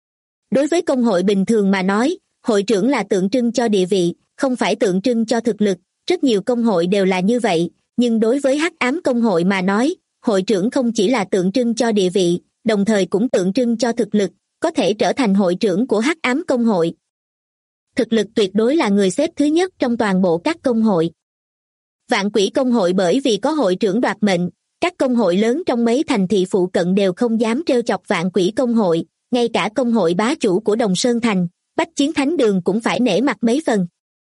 Đối với công hội bình thường mà nói, hội trưởng là tượng trưng cho địa vị, không phải tượng trưng cho thực lực, rất nhiều công hội đều là như vậy, nhưng đối với Hắc Ám công hội mà nói, hội trưởng không chỉ là tượng trưng cho địa vị, đồng thời cũng tượng trưng cho thực lực, có thể trở thành hội trưởng của Hắc Ám công hội. Thực lực tuyệt đối là người xếp thứ nhất trong toàn bộ các công hội. Vạn Quỷ công hội bởi vì có hội trưởng đoạt mệnh, các công hội lớn trong mấy thành thị phụ cận đều không dám trêu chọc Vạn Quỷ công hội, ngay cả công hội bá chủ của Đồng Sơn Thành, Bách Chiến Thánh Đường cũng phải nể mặt mấy phần.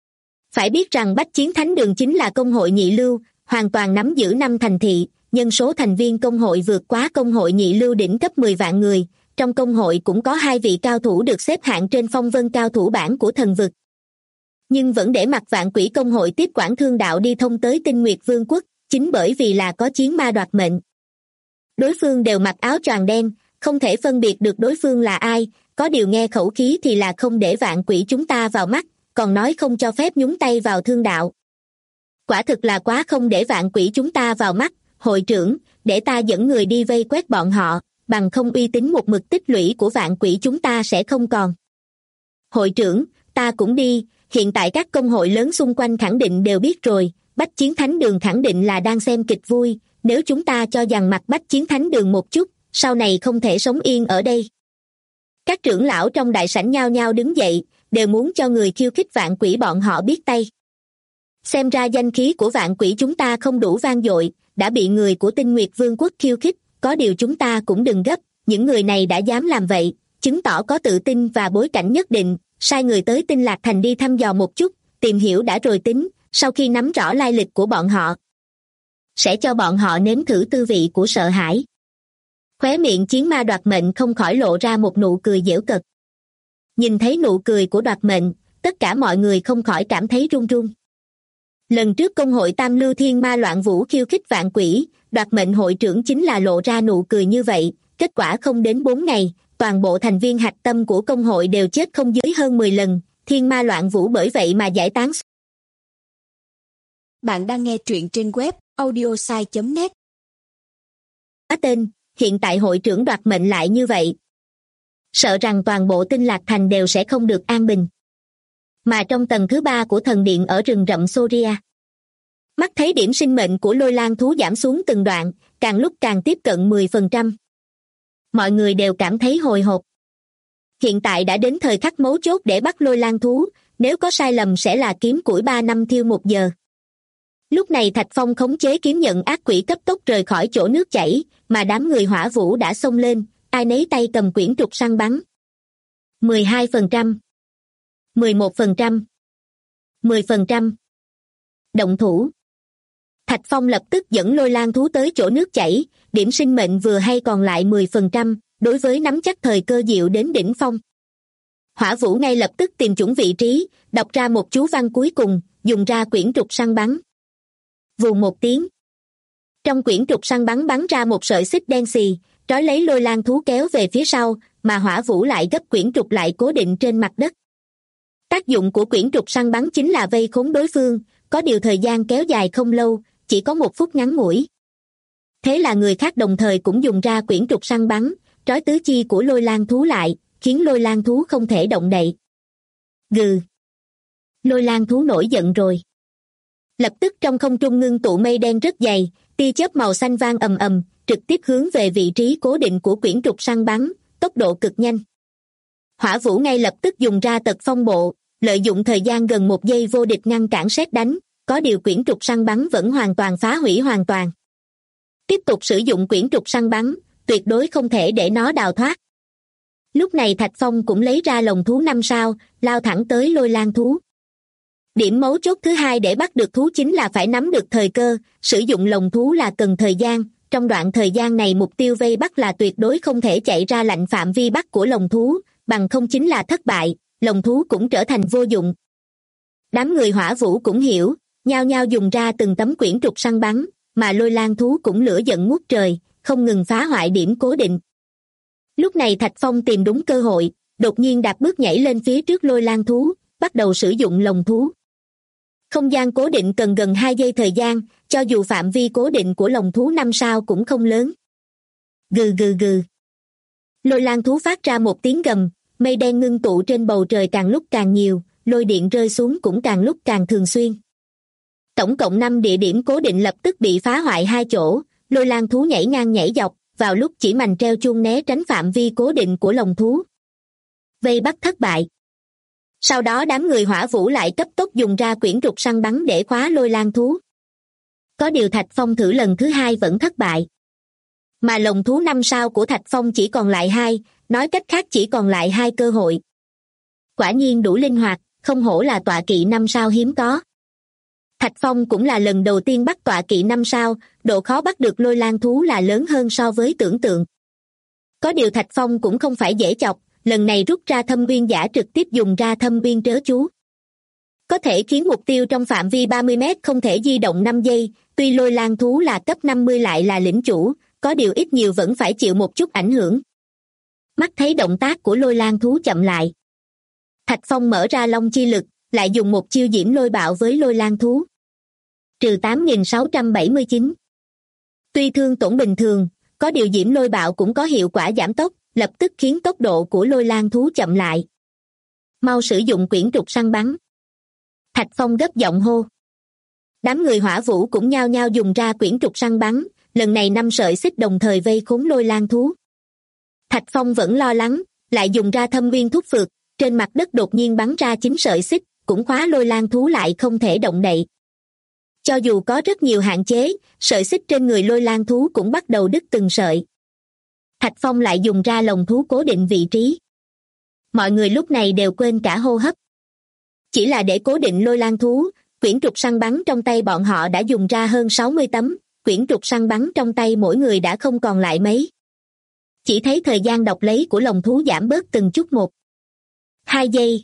Phải biết rằng Bách Chiến Thánh Đường chính là công hội nhị lưu, hoàn toàn nắm giữ 5 thành thị, nhân số thành viên công hội vượt quá công hội nhị lưu đỉnh cấp 10 vạn người, trong công hội cũng có 2 vị cao thủ được xếp hạng trên phong vân cao thủ bảng của thần vực. Nhưng vẫn để mặc Vạn Quỷ công hội tiếp quản thương đạo đi thông tới Tinh Nguyệt Vương quốc, chính bởi vì là có chiến ma đoạt mệnh. Đối phương đều mặc áo choàng đen, không thể phân biệt được đối phương là ai, có điều nghe khẩu khí thì là không để Vạn Quỷ chúng ta vào mắt, còn nói không cho phép nhúng tay vào thương đạo. Quả thực là quá không để Vạn Quỷ chúng ta vào mắt, hội trưởng, để ta dẫn người đi vây quét bọn họ, bằng không uy tín một mực tích lũy của Vạn Quỷ chúng ta sẽ không còn. Hội trưởng, ta cũng đi, hiện tại các công hội lớn xung quanh khẳng định đều biết rồi, Bách Chiến Thánh Đường khẳng định là đang xem kịch vui, nếu chúng ta cho dằn mặt Bách Chiến Thánh Đường một chút, sau này không thể sống yên ở đây. Các trưởng lão trong đại sảnh nhao nhao đứng dậy, đều muốn cho người khiêu khích Vạn Quỷ bọn họ biết tay. Xem ra danh khí của Vạn Quỷ chúng ta không đủ vang dội, đã bị người của Tinh Nguyệt Vương quốc khiêu khích, có điều chúng ta cũng đừng gấp, những người này đã dám làm vậy, chứng tỏ có tự tin và bối cảnh nhất định, sai người tới Tinh Lạc Thành đi thăm dò một chút, tìm hiểu đã rồi tính, sau khi nắm rõ lai lịch của bọn họ, sẽ cho bọn họ nếm thử tư vị của sợ hãi. Khóe miệng chiến ma đoạt mệnh không khỏi lộ ra một nụ cười giễu cợt. Nhìn thấy nụ cười của đoạt mệnh, tất cả mọi người không khỏi cảm thấy run run. Lần trước công hội Tam Lưu Thiên Ma Loạn Vũ khiêu khích Vạn Quỷ, đoạt mệnh hội trưởng chính là lộ ra nụ cười như vậy, kết quả không đến 4 ngày, toàn bộ thành viên hạch tâm của công hội đều chết không dưới hơn 10 lần, Thiên Ma Loạn Vũ bởi vậy mà giải tán. Bạn đang nghe truyện trên web audiosai.net. Tên, hiện tại hội trưởng đoạt mệnh lại như vậy. Sợ rằng toàn bộ Tinh Lạc Thành đều sẽ không được an bình. Mà trong tầng thứ 3 của thần điện ở rừng rậm Soria, mắt thấy điểm sinh mệnh của lôi lang thú giảm xuống từng đoạn, càng lúc càng tiếp cận 10%. Mọi người đều cảm thấy hồi hộp. Hiện tại đã đến thời khắc mấu chốt để bắt lôi lang thú, nếu có sai lầm sẽ là kiếm củi 3 năm thiêu 1 giờ. Lúc này Thạch Phong khống chế kiếm nhận ác quỷ cấp tốc rời khỏi chỗ nước chảy, mà đám người hỏa vũ đã xông lên, ai nấy tay cầm quyển trục săn bắn. 12%, 11%, 10%. Động thủ. Thạch Phong lập tức dẫn lôi lang thú tới chỗ nước chảy, điểm sinh mệnh vừa hay còn lại 10%, đối với nắm chắc thời cơ diệu đến đỉnh phong. Hỏa vũ ngay lập tức tìm chuẩn vị trí, đọc ra một chú văn cuối cùng, dùng ra quyển trục săn bắn. Vù một tiếng. Trong quyển trục săn bắn bắn ra một sợi xích đen xì, trói lấy lôi lang thú kéo về phía sau, mà hỏa vũ lại gấp quyển trục lại cố định trên mặt đất. Tác dụng của quyển trục săn bắn chính là vây khốn đối phương, có điều thời gian kéo dài không lâu, chỉ có 1 phút ngắn ngủi. Thế là người khác đồng thời cũng dùng ra quyển trục săn bắn, trói tứ chi của lôi lang thú lại, khiến lôi lang thú không thể động đậy. Gừ. Lôi lang thú nổi giận rồi. Lập tức trong không trung ngưng tụ mây đen rất dày, tia chớp màu xanh vang ầm ầm, trực tiếp hướng về vị trí cố định của quyển trục săn bắn, tốc độ cực nhanh. Hỏa vũ ngay lập tức dùng ra tật phong bộ, lợi dụng thời gian gần 1 giây vô địch ngăn cản sét đánh, có điều quyển trục săn bắn vẫn hoàn toàn phá hủy hoàn toàn. Tiếp tục sử dụng quyển trục săn bắn, tuyệt đối không thể để nó đào thoát. Lúc này Thạch Phong cũng lấy ra lồng thú 5 sao, lao thẳng tới lôi lang thú. Điểm mấu chốt thứ hai để bắt được thú chính là phải nắm được thời cơ, sử dụng lồng thú là cần thời gian, trong đoạn thời gian này mục tiêu vây bắt là tuyệt đối không thể chạy ra lệnh phạm vi bắt của lồng thú, bằng không chính là thất bại, lồng thú cũng trở thành vô dụng. Đám người hỏa vũ cũng hiểu, nhao nhao dùng ra từng tấm quyển trục săn bắn, mà lôi lang thú cũng lửa giận ngút trời, không ngừng phá hoại điểm cố định. Lúc này Thạch Phong tìm đúng cơ hội, đột nhiên đạp bước nhảy lên phía trước lôi lang thú, bắt đầu sử dụng lồng thú. Không gian cố định cần gần 2 giây thời gian, cho dù phạm vi cố định của lồng thú 5 sao cũng không lớn. Gừ gừ gừ. Lôi lang thú phát ra một tiếng gầm, mây đen ngưng tụ trên bầu trời càng lúc càng nhiều, lôi điện rơi xuống cũng càng lúc càng thường xuyên. Tổng cộng 5 địa điểm cố định lập tức bị phá hoại 2 chỗ, lôi lang thú nhảy ngang nhảy dọc, vào lúc chỉ mành treo chuông né tránh phạm vi cố định của lồng thú. Vây bắt thất bại. Sau đó đám người hỏa vũ lại cấp tốc dùng ra quyển trục săn bắn để khóa lôi lang thú. Có điều Thạch Phong thử lần thứ 2 vẫn thất bại. Mà lồng thú 5 sao của Thạch Phong chỉ còn lại 2, nói cách khác chỉ còn lại 2 cơ hội. Quả nhiên đủ linh hoạt, không hổ là tọa kỵ 5 sao hiếm có. Thạch Phong cũng là lần đầu tiên bắt tọa kỵ 5 sao, độ khó bắt được lôi lang thú là lớn hơn so với tưởng tượng. Có điều Thạch Phong cũng không phải dễ chọc, lần này rút ra thâm uyên giả trực tiếp dùng ra thâm uyên trớ chú. Có thể khiến mục tiêu trong phạm vi 30 mét không thể di động 5 giây, tuy lôi lang thú là cấp 50 lại là lĩnh chủ, có điều ít nhiều vẫn phải chịu một chút ảnh hưởng. Mắt thấy động tác của lôi lang thú chậm lại. Thạch Phong mở ra long chi lực, lại dùng một chiêu diễm lôi bạo với lôi lang thú. Trừ 8.679. Tuy thương tổn bình thường, có điều diễm lôi bạo cũng có hiệu quả giảm tốc, lập tức khiến tốc độ của lôi lang thú chậm lại. Mau sử dụng quyển trục săn bắn. Thạch Phong gấp giọng hô. Đám người hỏa vũ cũng nhao nhao dùng ra quyển trục săn bắn, lần này 5 sợi xích đồng thời vây khốn lôi lang thú. Thạch Phong vẫn lo lắng, lại dùng ra thâm uyên thúc phược, trên mặt đất đột nhiên bắn ra 9 sợi xích, cũng khóa lôi lang thú lại không thể động đậy. Cho dù có rất nhiều hạn chế, sợi xích trên người lôi lang thú cũng bắt đầu đứt từng sợi. Thạch Phong lại dùng ra lồng thú cố định vị trí. Mọi người lúc này đều quên cả hô hấp. Chỉ là để cố định lôi lang thú, quyển trục săn bắn trong tay bọn họ đã dùng ra hơn 60 tấm, quyển trục săn bắn trong tay mỗi người đã không còn lại mấy. Chỉ thấy thời gian đọc lấy của lồng thú giảm bớt từng chút một. 2 giây.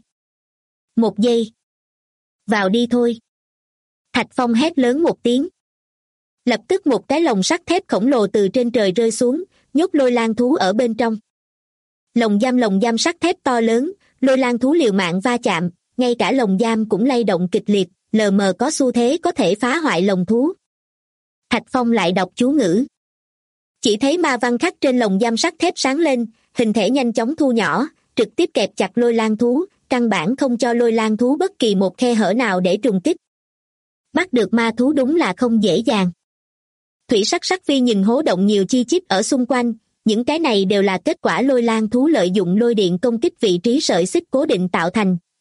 1 giây. Vào đi thôi. Thạch Phong hét lớn một tiếng. Lập tức một cái lồng sắt thép khổng lồ từ trên trời rơi xuống, nhốt lôi lang thú ở bên trong. Lồng giam sắt thép to lớn, lôi lang thú liều mạng va chạm, ngay cả lồng giam cũng lay động kịch liệt, lờ mờ có xu thế có thể phá hoại lồng thú. Thạch Phong lại đọc chú ngữ. Chỉ thấy ma văn khắc trên lồng giam sắt thép sáng lên, hình thể nhanh chóng thu nhỏ, trực tiếp kẹp chặt lôi lang thú, căn bản không cho lôi lang thú bất kỳ một khe hở nào để trùng kích. Bắt được ma thú đúng là không dễ dàng. Thủy sắc phi nhìn hố động nhiều chi chít ở xung quanh, những cái này đều là kết quả lôi lang thú lợi dụng lôi điện công kích vị trí sợi xích cố định tạo thành,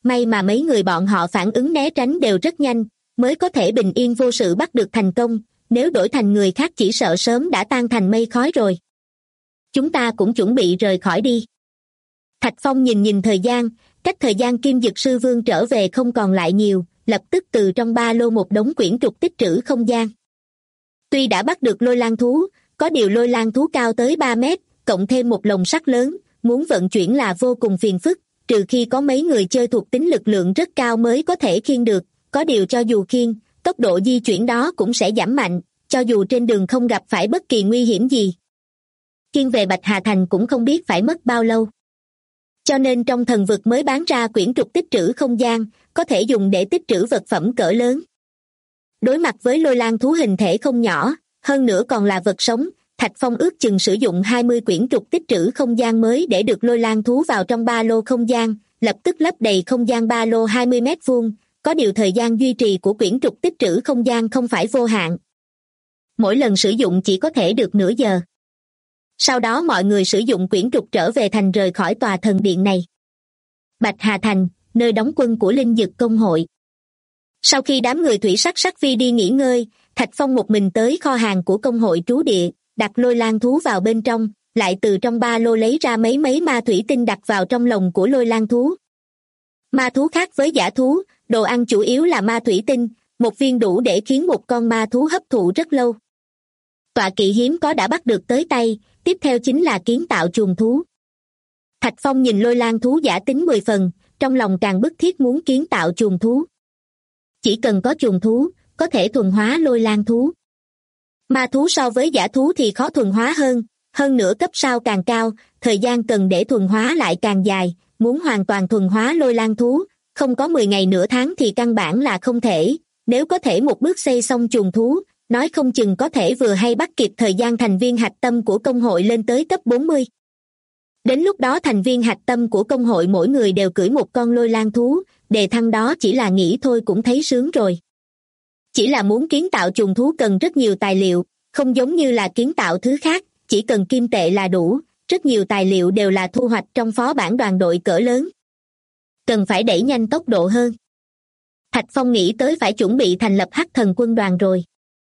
may mà mấy người bọn họ phản ứng né tránh đều rất nhanh, mới có thể bình yên vô sự bắt được thành công, nếu đổi thành người khác chỉ sợ sớm đã tan thành mây khói rồi. Chúng ta cũng chuẩn bị rời khỏi đi. Thạch Phong nhìn thời gian, cách thời gian Kim Dực Sư Vương trở về không còn lại nhiều, lập tức từ trong ba lô một đống quyển trục tích trữ không gian. Tuy đã bắt được lôi lang thú, có điều lôi lang thú cao tới 3 mét, cộng thêm một lồng sắt lớn, muốn vận chuyển là vô cùng phiền phức, trừ khi có mấy người chơi thuộc tính lực lượng rất cao mới có thể khiêng được, có điều cho dù khiêng, tốc độ di chuyển đó cũng sẽ giảm mạnh, cho dù trên đường không gặp phải bất kỳ nguy hiểm gì. Khiêng về Bạch Hà Thành cũng không biết phải mất bao lâu. Cho nên trong thần vực mới bán ra quyển trục tích trữ không gian, có thể dùng để tích trữ vật phẩm cỡ lớn. Đối mặt với lôi lang thú hình thể không nhỏ, hơn nữa còn là vật sống, Thạch Phong ước chừng sử dụng 20 quyển trục tích trữ không gian mới để được lôi lang thú vào trong ba lô không gian, lập tức lấp đầy không gian ba lô 20 mét vuông, có điều thời gian duy trì của quyển trục tích trữ không gian không phải vô hạn. Mỗi lần sử dụng chỉ có thể được nửa giờ. Sau đó mọi người sử dụng quyển trục trở về thành rời khỏi tòa thần điện này. Bạch Hà Thành, nơi đóng quân của Linh Dực Công hội. Sau khi đám người thủy sắc sắc vi đi nghỉ ngơi, Thạch Phong một mình tới kho hàng của công hội trú địa, đặt lôi lang thú vào bên trong, lại từ trong ba lô lấy ra mấy ma thủy tinh đặt vào trong lồng của lôi lang thú. Ma thú khác với dã thú, đồ ăn chủ yếu là ma thủy tinh, một viên đủ để khiến một con ma thú hấp thụ rất lâu. Tọa kỵ hiếm có đã bắt được tới tay, tiếp theo chính là kiến tạo chuồng thú. Thạch Phong nhìn lôi lang thú giả tính 10 phần, trong lòng càng bức thiết muốn kiến tạo chuồng thú. Chỉ cần có chuồng thú, có thể thuần hóa lôi lang thú. Ma thú so với dã thú thì khó thuần hóa hơn nữa cấp sao càng cao, thời gian cần để thuần hóa lại càng dài, muốn hoàn toàn thuần hóa lôi lang thú, không có 10 ngày nửa tháng thì căn bản là không thể, nếu có thể một bước xây xong chuồng thú, nói không chừng có thể vừa hay bắt kịp thời gian thành viên hạch tâm của công hội lên tới cấp 40. Đến lúc đó thành viên hạch tâm của công hội mỗi người đều cưỡi một con lôi lang thú, đề thăng đó chỉ là nghĩ thôi cũng thấy sướng rồi. Chỉ là muốn kiến tạo chuồng thú cần rất nhiều tài liệu, không giống như là kiến tạo thứ khác, chỉ cần kim tệ là đủ, rất nhiều tài liệu đều là thu hoạch trong phó bản đoàn đội cỡ lớn. Cần phải đẩy nhanh tốc độ hơn. Thạch Phong nghĩ tới phải chuẩn bị thành lập Hắc Thần Quân đoàn rồi.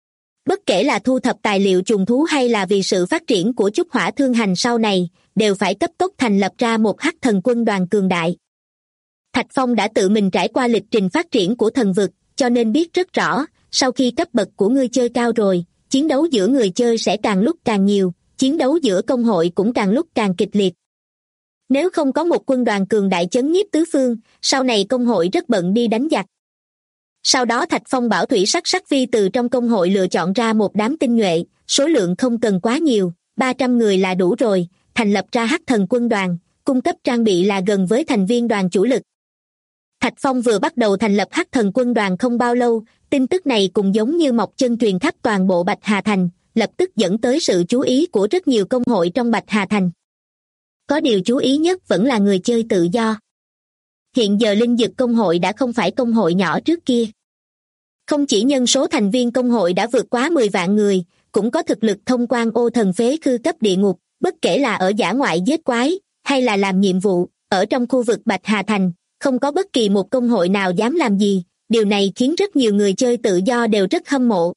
Bất kể là thu thập tài liệu chuồng thú hay là vì sự phát triển của Chúc Hỏa Thương Hành sau này, đều phải cấp tốc thành lập ra một Hắc Thần Quân đoàn cường đại. Thạch Phong đã tự mình trải qua lịch trình phát triển của thần vực, cho nên biết rất rõ, sau khi cấp bậc của người chơi cao rồi, chiến đấu giữa người chơi sẽ càng lúc càng nhiều, chiến đấu giữa công hội cũng càng lúc càng kịch liệt. Nếu không có một quân đoàn cường đại chấn nhiếp tứ phương, sau này công hội rất bận đi đánh giặc. Sau đó Thạch Phong bảo thủy sắc sắc vi từ trong công hội lựa chọn ra một đám tinh nhuệ, số lượng không cần quá nhiều, 300 người là đủ rồi, thành lập ra Hắc Thần Quân đoàn, cung cấp trang bị là gần với thành viên đoàn chủ lực. Thạch Phong vừa bắt đầu thành lập Hắc Thần Quân đoàn không bao lâu, tin tức này cũng giống như mọc chân truyền khắp toàn bộ Bạch Hà Thành, lập tức dẫn tới sự chú ý của rất nhiều công hội trong Bạch Hà Thành. Có điều chú ý nhất vẫn là người chơi tự do. Hiện giờ Linh Dực Công hội đã không phải công hội nhỏ trước kia. Không chỉ nhân số thành viên công hội đã vượt quá 10 vạn người, cũng có thực lực thông quan ô thần phế khư cấp địa ngục, bất kể là ở dã ngoại giết quái, hay là làm nhiệm vụ, ở trong khu vực Bạch Hà Thành, không có bất kỳ một công hội nào dám làm gì, điều này khiến rất nhiều người chơi tự do đều rất hâm mộ.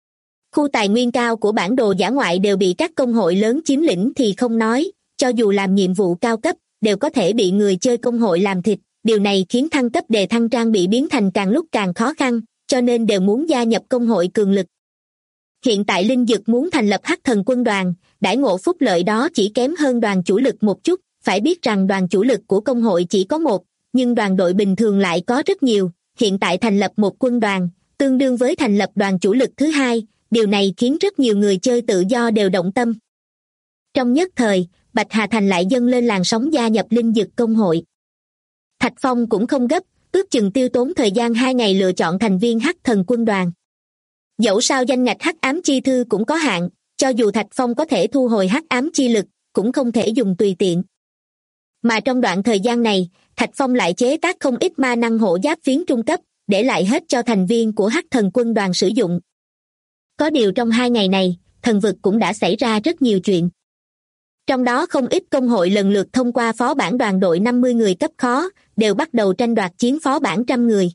Khu tài nguyên cao của bản đồ dã ngoại đều bị các công hội lớn chiếm lĩnh thì không nói, cho dù làm nhiệm vụ cao cấp, đều có thể bị người chơi công hội làm thịt, điều này khiến thăng cấp đề thăng trang bị biến thành càng lúc càng khó khăn, cho nên đều muốn gia nhập công hội cường lực. Hiện tại Linh Dực muốn thành lập Hắc Thần Quân đoàn, đãi ngộ phúc lợi đó chỉ kém hơn đoàn chủ lực một chút, phải biết rằng đoàn chủ lực của công hội chỉ có một, nhưng đoàn đội bình thường lại có rất nhiều, hiện tại thành lập một quân đoàn, tương đương với thành lập đoàn chủ lực thứ hai, điều này khiến rất nhiều người chơi tự do đều động tâm. Trong nhất thời, Bạch Hà Thành lại dâng lên làn sóng gia nhập Linh Dực Công hội. Thạch Phong cũng không gấp, ước chừng tiêu tốn thời gian 2 ngày lựa chọn thành viên Hắc Thần Quân đoàn. Dẫu sao danh ngạch hắc ám chi thư cũng có hạn, cho dù Thạch Phong có thể thu hồi hắc ám chi lực, cũng không thể dùng tùy tiện. Mà trong đoạn thời gian này, Thạch Phong lại chế tác không ít ma năng hộ giáp phiến trung cấp, để lại hết cho thành viên của Hắc Thần Quân đoàn sử dụng. Có điều trong 2 ngày này, thần vực cũng đã xảy ra rất nhiều chuyện. Trong đó không ít công hội lần lượt thông qua phó bản đoàn đội 50 người cấp khó, đều bắt đầu tranh đoạt chiến phó bản 100 người.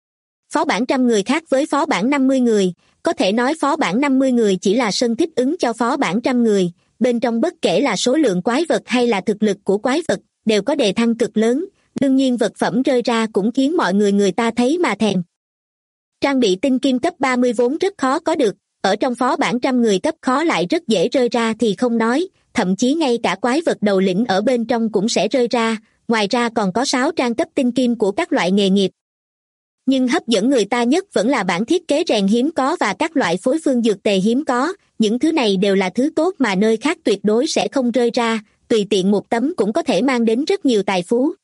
Phó bản 100 người khác với phó bản 50 người, có thể nói phó bản 50 người chỉ là sân thích ứng cho phó bản 100 người, bên trong bất kể là số lượng quái vật hay là thực lực của quái vật, đều có đề thăng cực lớn, đương nhiên vật phẩm rơi ra cũng khiến mọi người ta thấy mà thèm. Trang bị tinh kim cấp 30 vốn rất khó có được, ở trong phó bản 100 người cấp khó lại rất dễ rơi ra thì không nói, thậm chí ngay cả quái vật đầu lĩnh ở bên trong cũng sẽ rơi ra, ngoài ra còn có 6 trang cấp tinh kim của các loại nghề nghiệp. Nhưng hấp dẫn người ta nhất vẫn là bản thiết kế rèn hiếm có và các loại phối phương dược tề hiếm có, những thứ này đều là thứ tốt mà nơi khác tuyệt đối sẽ không rơi ra, tùy tiện một tấm cũng có thể mang đến rất nhiều tài phú.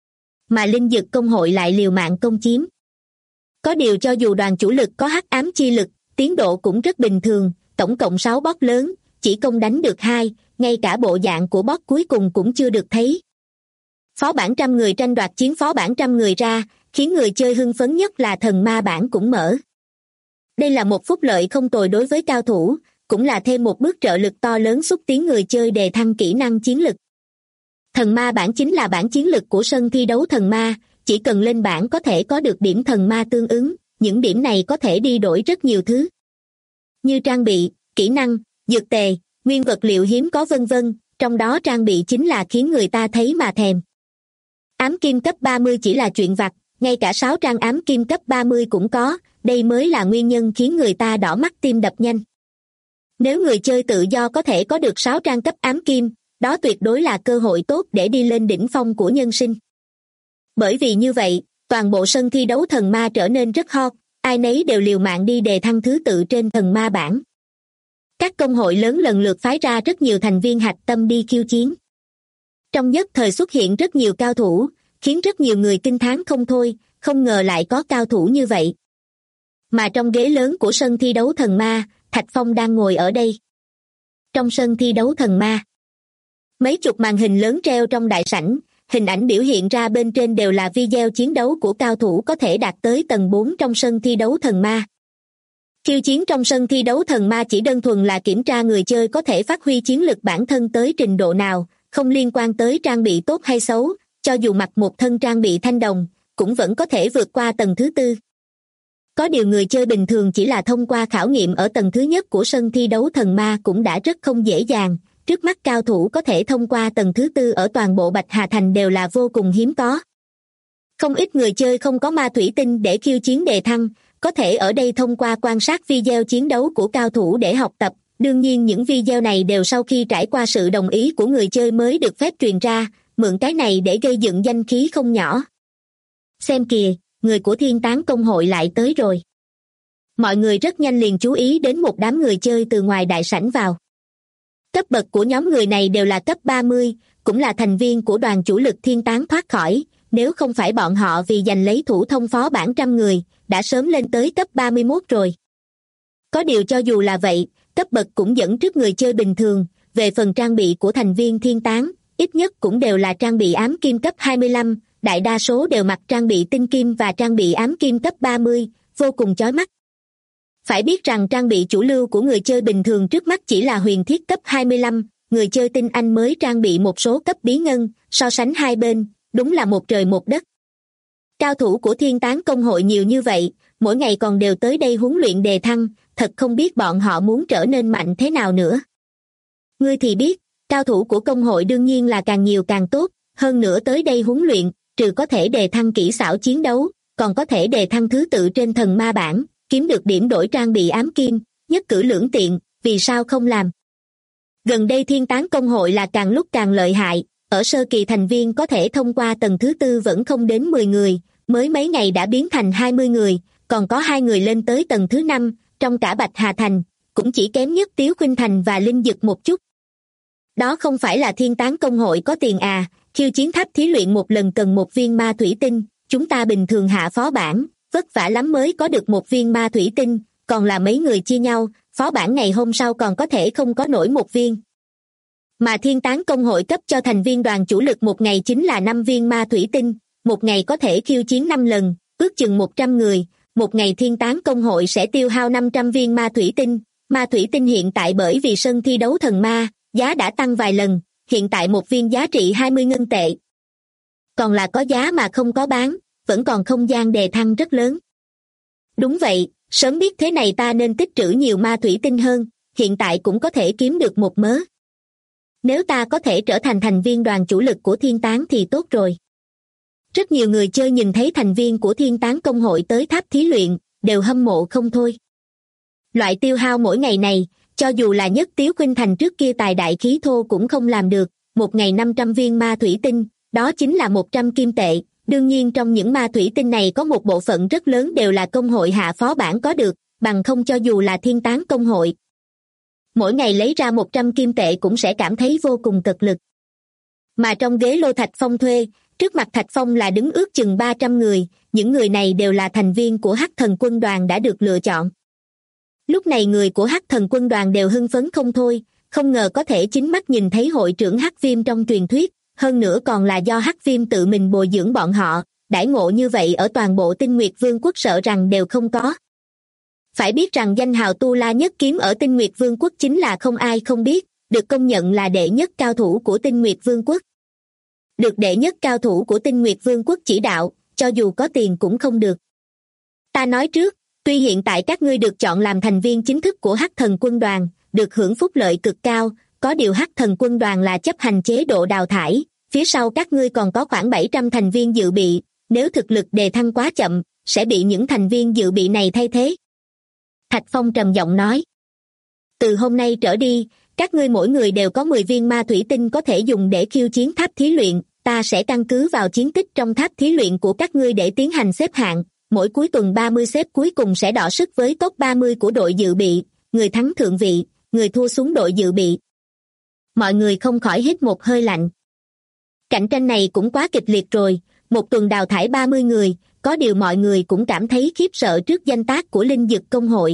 Mà linh dược công hội lại liều mạng công chiếm. Có điều cho dù đoàn chủ lực có hắc ám chi lực, tiến độ cũng rất bình thường, tổng cộng 6 boss lớn, chỉ công đánh được 2, ngay cả bộ dạng của boss cuối cùng cũng chưa được thấy. Phó bản 100 người tranh đoạt chiến phó bản 100 người ra, khiến người chơi hưng phấn nhất là thần ma bản cũng mở. Đây là một phúc lợi không tồi đối với cao thủ, cũng là thêm một bước trợ lực to lớn xúc tiến người chơi đề thăng kỹ năng chiến lực. Thần ma bản chính là bản chiến lực của sân thi đấu thần ma, chỉ cần lên bảng có thể có được điểm thần ma tương ứng, những điểm này có thể đi đổi rất nhiều thứ. Như trang bị, kỹ năng, dược tề, nguyên vật liệu hiếm có vân vân, trong đó trang bị chính là khiến người ta thấy mà thèm. Ám kim cấp 30 chỉ là chuyện vặt, ngay cả 6 trang ám kim cấp 30 cũng có, đây mới là nguyên nhân khiến người ta đỏ mắt tim đập nhanh. Nếu người chơi tự do có thể có được 6 trang cấp ám kim, đó tuyệt đối là cơ hội tốt để đi lên đỉnh phong của nhân sinh. Bởi vì như vậy, toàn bộ sân thi đấu thần ma trở nên rất hot, ai nấy đều liều mạng đi đề thăng thứ tự trên thần ma bảng. Các công hội lớn lần lượt phái ra rất nhiều thành viên hạch tâm đi khiêu chiến. Trong nhất thời xuất hiện rất nhiều cao thủ, khiến rất nhiều người kinh thán không thôi, không ngờ lại có cao thủ như vậy. Mà trong ghế lớn của sân thi đấu thần ma, Thạch Phong đang ngồi ở đây. Trong sân thi đấu thần ma, mấy chục màn hình lớn treo trong đại sảnh, hình ảnh biểu hiện ra bên trên đều là video chiến đấu của cao thủ có thể đạt tới tầng 4 trong sân thi đấu thần ma. Khiêu chiến trong sân thi đấu thần ma chỉ đơn thuần là kiểm tra người chơi có thể phát huy chiến lực bản thân tới trình độ nào, không liên quan tới trang bị tốt hay xấu, cho dù mặc một thân trang bị thanh đồng, cũng vẫn có thể vượt qua tầng thứ 4. Có điều người chơi bình thường chỉ là thông qua khảo nghiệm ở tầng thứ nhất của sân thi đấu thần ma cũng đã rất không dễ dàng, trước mắt cao thủ có thể thông qua tầng thứ 4 ở toàn bộ Bạch Hà Thành đều là vô cùng hiếm có. Không ít người chơi không có ma thủy tinh để khiêu chiến đề thăng, có thể ở đây thông qua quan sát video chiến đấu của cao thủ để học tập, đương nhiên những video này đều sau khi trải qua sự đồng ý của người chơi mới được phép truyền ra, mượn cái này để gây dựng danh khí không nhỏ. Xem kìa, người của Thiên Tán Công hội lại tới rồi. Mọi người rất nhanh liền chú ý đến một đám người chơi từ ngoài đại sảnh vào. Cấp bậc của nhóm người này đều là cấp 30, cũng là thành viên của đoàn chủ lực Thiên Tán thoát khỏi, nếu không phải bọn họ vì giành lấy thủ thông phó bản 100 người, đã sớm lên tới cấp 31 rồi. Có điều cho dù là vậy, cấp bậc cũng dẫn trước người chơi bình thường, về phần trang bị của thành viên Thiên Tán, ít nhất cũng đều là trang bị ám kim cấp 25, đại đa số đều mặc trang bị tinh kim và trang bị ám kim cấp 30, vô cùng chói mắt. Phải biết rằng trang bị chủ lưu của người chơi bình thường trước mắt chỉ là huyền thiết cấp 25, người chơi tinh anh mới trang bị một số cấp bí ngân, so sánh hai bên, đúng là một trời một đất. Cao thủ của Thiên Tán Công hội nhiều như vậy, mỗi ngày còn đều tới đây huấn luyện đề thăng, thật không biết bọn họ muốn trở nên mạnh thế nào nữa. Ngươi thì biết, cao thủ của công hội đương nhiên là càng nhiều càng tốt, hơn nữa tới đây huấn luyện, trừ có thể đề thăng kỹ xảo chiến đấu, còn có thể đề thăng thứ tự trên thần ma bảng, kiếm được điểm đổi trang bị ám kim, nhất cử lưỡng tiện, vì sao không làm. Gần đây Thiên Tán Công hội là càng lúc càng lợi hại, ở sơ kỳ thành viên có thể thông qua tầng thứ 4 vẫn không đến 10 người, mới mấy ngày đã biến thành 20 người, còn có 2 người lên tới tầng thứ 5, trong cả Bạch Hà Thành, cũng chỉ kém nhất Tiếu Khuynh Thành và Linh Dực một chút. Đó không phải là Thiên Tán Công hội có tiền à, khiêu chiến tháp thí luyện một lần cần một viên ma thủy tinh, chúng ta bình thường hạ phó bản, vất vả lắm mới có được một viên ma thủy tinh, còn là mấy người chia nhau, phó bản ngày hôm sau còn có thể không có nổi một viên. Mà Thiên Tán Công hội cấp cho thành viên đoàn chủ lực một ngày chính là 5 viên ma thủy tinh, một ngày có thể khiêu chiến 5 lần, ước chừng 100 người, một ngày Thiên Tán Công hội sẽ tiêu hao 500 viên ma thủy tinh. Ma thủy tinh hiện tại bởi vì sân thi đấu thần ma, giá đã tăng vài lần, hiện tại một viên giá trị 20 ngân tệ. Còn là có giá mà không có bán, vẫn còn không gian đề thăng rất lớn. Đúng vậy, sớm biết thế này ta nên tích trữ nhiều ma thủy tinh hơn, hiện tại cũng có thể kiếm được một mớ. Nếu ta có thể trở thành thành viên đoàn chủ lực của Thiên Tán thì tốt rồi. Rất nhiều người chơi nhìn thấy thành viên của Thiên Tán công hội tới tháp thí luyện, đều hâm mộ không thôi. Loại tiêu hao mỗi ngày này, cho dù là Nhất Tiếu Khuynh Thành trước kia tài đại khí thô cũng không làm được, một ngày 500 viên ma thủy tinh, đó chính là 100 kim tệ. Đương nhiên trong những ma thủy tinh này có một bộ phận rất lớn đều là công hội hạ phó bản có được, bằng không cho dù là Thiên Tán công hội. Mỗi ngày lấy ra 100 kim tệ cũng sẽ cảm thấy vô cùng cực lực. Mà trong ghế lô Thạch Phong thuê, trước mặt Thạch Phong là đứng ước chừng 300 người, những người này đều là thành viên của Hắc Thần Quân đoàn đã được lựa chọn. Lúc này người của Hắc Thần Quân đoàn đều hưng phấn không thôi, không ngờ có thể chính mắt nhìn thấy hội trưởng Hắc Viêm trong truyền thuyết, hơn nữa còn là do Hắc Viêm tự mình bồi dưỡng bọn họ, đãi ngộ như vậy ở toàn bộ Tinh Nguyệt Vương quốc sợ rằng đều không có. Phải biết rằng danh hào Tu La Nhất Kiếm ở Tinh Nguyệt Vương quốc chính là không ai không biết, được công nhận là đệ nhất cao thủ của Tinh Nguyệt Vương quốc. Được đệ nhất cao thủ của Tinh Nguyệt Vương quốc chỉ đạo, cho dù có tiền cũng không được. Ta nói trước, tuy hiện tại các ngươi được chọn làm thành viên chính thức của Hắc Thần Quân đoàn, được hưởng phúc lợi cực cao, có điều Hắc Thần Quân đoàn là chấp hành chế độ đào thải, phía sau các ngươi còn có khoảng 700 thành viên dự bị, nếu thực lực đề thăng quá chậm, sẽ bị những thành viên dự bị này thay thế. Thạch Phong trầm giọng nói. Từ hôm nay trở đi, các ngươi mỗi người đều có 10 viên ma thủy tinh có thể dùng để khiêu chiến tháp thí luyện, ta sẽ căn cứ vào chiến tích trong tháp thí luyện của các ngươi để tiến hành xếp hạng, mỗi cuối tuần 30 xếp cuối cùng sẽ đọ sức với top 30 của đội dự bị, người thắng thượng vị, người thua xuống đội dự bị. Mọi người không khỏi hít một hơi lạnh. Cạnh tranh này cũng quá kịch liệt rồi, một tuần đào thải 30 người, có điều mọi người cũng cảm thấy khiếp sợ trước danh tác của Linh Dực công hội.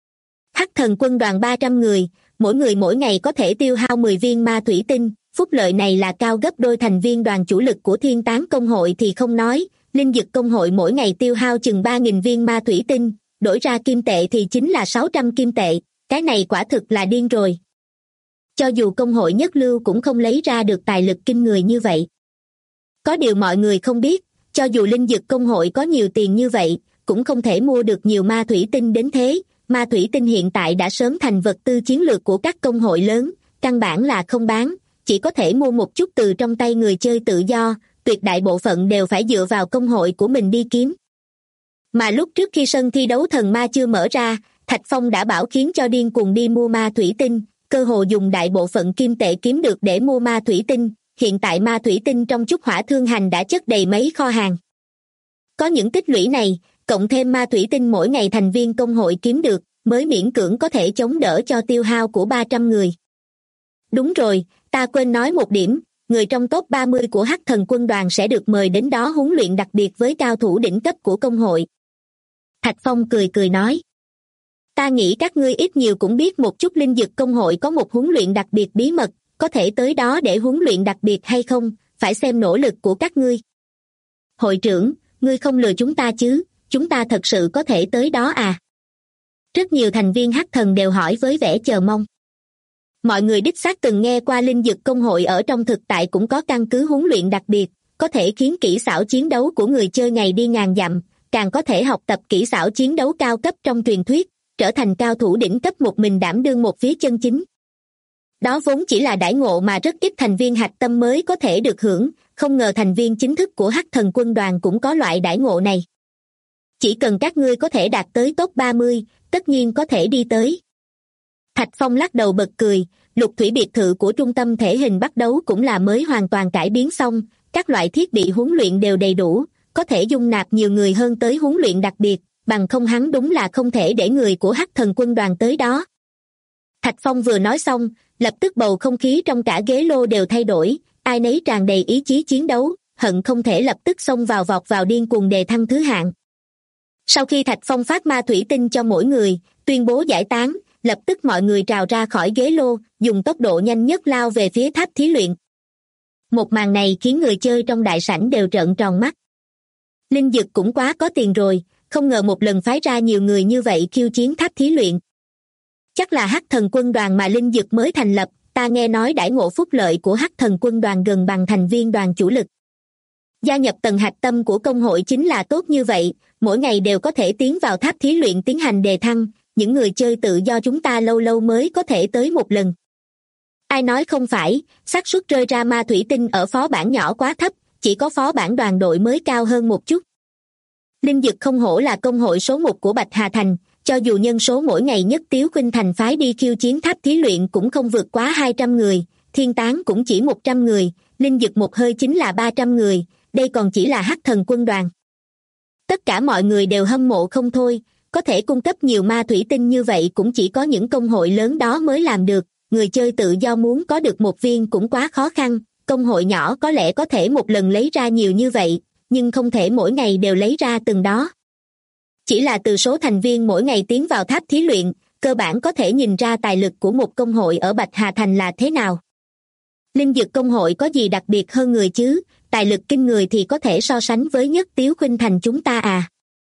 Hắc Thần Quân đoàn 300 người, mỗi người mỗi ngày có thể tiêu hao 10 viên ma thủy tinh, phúc lợi này là cao gấp đôi thành viên đoàn chủ lực của Thiên Tán công hội thì không nói, Linh Dực công hội mỗi ngày tiêu hao chừng 3.000 viên ma thủy tinh, đổi ra kim tệ thì chính là 600 kim tệ, cái này quả thực là điên rồi. Cho dù công hội nhất lưu cũng không lấy ra được tài lực kinh người như vậy. Có điều mọi người không biết, cho dù Linh Dực công hội có nhiều tiền như vậy, cũng không thể mua được nhiều ma thủy tinh đến thế, ma thủy tinh hiện tại đã sớm thành vật tư chiến lược của các công hội lớn, căn bản là không bán, chỉ có thể mua một chút từ trong tay người chơi tự do, tuyệt đại bộ phận đều phải dựa vào công hội của mình đi kiếm. Mà lúc trước khi sân thi đấu thần ma chưa mở ra, Thạch Phong đã bảo khiến cho điên cuồng đi mua ma thủy tinh, cơ hồ dùng đại bộ phận kim tệ kiếm được để mua ma thủy tinh, hiện tại ma thủy tinh trong Trúc Hỏa Thương Hành đã chất đầy mấy kho hàng. Có những tích lũy này, cộng thêm ma thủy tinh mỗi ngày thành viên công hội kiếm được, mới miễn cưỡng có thể chống đỡ cho tiêu hao của 300 người. Đúng rồi, ta quên nói một điểm, người trong top 30 của Hắc Thần Quân đoàn sẽ được mời đến đó huấn luyện đặc biệt với cao thủ đỉnh cấp của công hội. Thạch Phong cười cười nói. Ta nghĩ các ngươi ít nhiều cũng biết một chút Linh Dực công hội có một huấn luyện đặc biệt bí mật, có thể tới đó để huấn luyện đặc biệt hay không, phải xem nỗ lực của các ngươi. Hội trưởng, ngươi không lừa chúng ta chứ, chúng ta thật sự có thể tới đó à? Rất nhiều thành viên Hắc Thần đều hỏi với vẻ chờ mong. Mọi người đích xác từng nghe qua Linh Dực công hội ở trong thực tại cũng có căn cứ huấn luyện đặc biệt, có thể khiến kỹ xảo chiến đấu của người chơi ngày đi ngàn dặm, càng có thể học tập kỹ xảo chiến đấu cao cấp trong truyền thuyết, trở thành cao thủ đỉnh cấp một mình đảm đương một phía chân chính. Đó vốn chỉ là đãi ngộ mà rất ít thành viên hạch tâm mới có thể được hưởng, không ngờ thành viên chính thức của Hắc Thần Quân đoàn cũng có loại đãi ngộ này. Chỉ cần các ngươi có thể đạt tới top 30, tất nhiên có thể đi tới. Thạch Phong lắc đầu bật cười, lục thủy biệt thự của trung tâm thể hình bắt đấu cũng là mới hoàn toàn cải biến xong, các loại thiết bị huấn luyện đều đầy đủ, có thể dung nạp nhiều người hơn tới huấn luyện đặc biệt, bằng không hắn đúng là không thể để người của Hắc Thần Quân đoàn tới đó. Thạch Phong vừa nói xong, lập tức bầu không khí trong cả ghế lô đều thay đổi, ai nấy tràn đầy ý chí chiến đấu, hận không thể lập tức xông vào vọt vào điên cuồng đề thăng thứ hạng. Sau khi Thạch Phong phát ma thủy tinh cho mỗi người, tuyên bố giải tán, lập tức mọi người trào ra khỏi ghế lô, dùng tốc độ nhanh nhất lao về phía tháp thí luyện. Một màn này khiến người chơi trong đại sảnh đều trợn tròn mắt. Linh Dực cũng quá có tiền rồi, không ngờ một lần phái ra nhiều người như vậy khiêu chiến tháp thí luyện. Chắc là Hắc Thần Quân đoàn mà Linh Dực mới thành lập, ta nghe nói đãi ngộ phúc lợi của Hắc Thần quân đoàn gần bằng thành viên đoàn chủ lực. Gia nhập tầng hạch tâm của công hội chính là tốt như vậy, mỗi ngày đều có thể tiến vào tháp thí luyện tiến hành đề thăng, những người chơi tự do chúng ta lâu lâu mới có thể tới một lần. Ai nói không phải, xác suất rơi ra ma thủy tinh ở phó bản nhỏ quá thấp, chỉ có phó bản đoàn đội mới cao hơn một chút. Linh Dực không hổ là công hội số 1 của Bạch Hà Thành, cho dù nhân số mỗi ngày Nhất Tiếu Khuynh Thành phái đi khiêu chiến tháp thí luyện cũng không vượt quá 200 người, Thiên Tán cũng chỉ 100 người, Linh Dực một hơi chính là 300 người, đây còn chỉ là Hắc Thần quân đoàn. Tất cả mọi người đều hâm mộ không thôi, có thể cung cấp nhiều ma thủy tinh như vậy cũng chỉ có những công hội lớn đó mới làm được, người chơi tự do muốn có được một viên cũng quá khó khăn, công hội nhỏ có lẽ có thể một lần lấy ra nhiều như vậy, nhưng không thể mỗi ngày đều lấy ra từng đó. Chỉ là từ số thành viên mỗi ngày tiến vào tháp thí luyện, cơ bản có thể nhìn ra tài lực của một công hội ở Bạch Hà Thành là thế nào. Linh Dực công hội có gì đặc biệt hơn người chứ, tài lực kinh người thì có thể so sánh với Nhất Tiếu Khuynh Thành chúng ta à.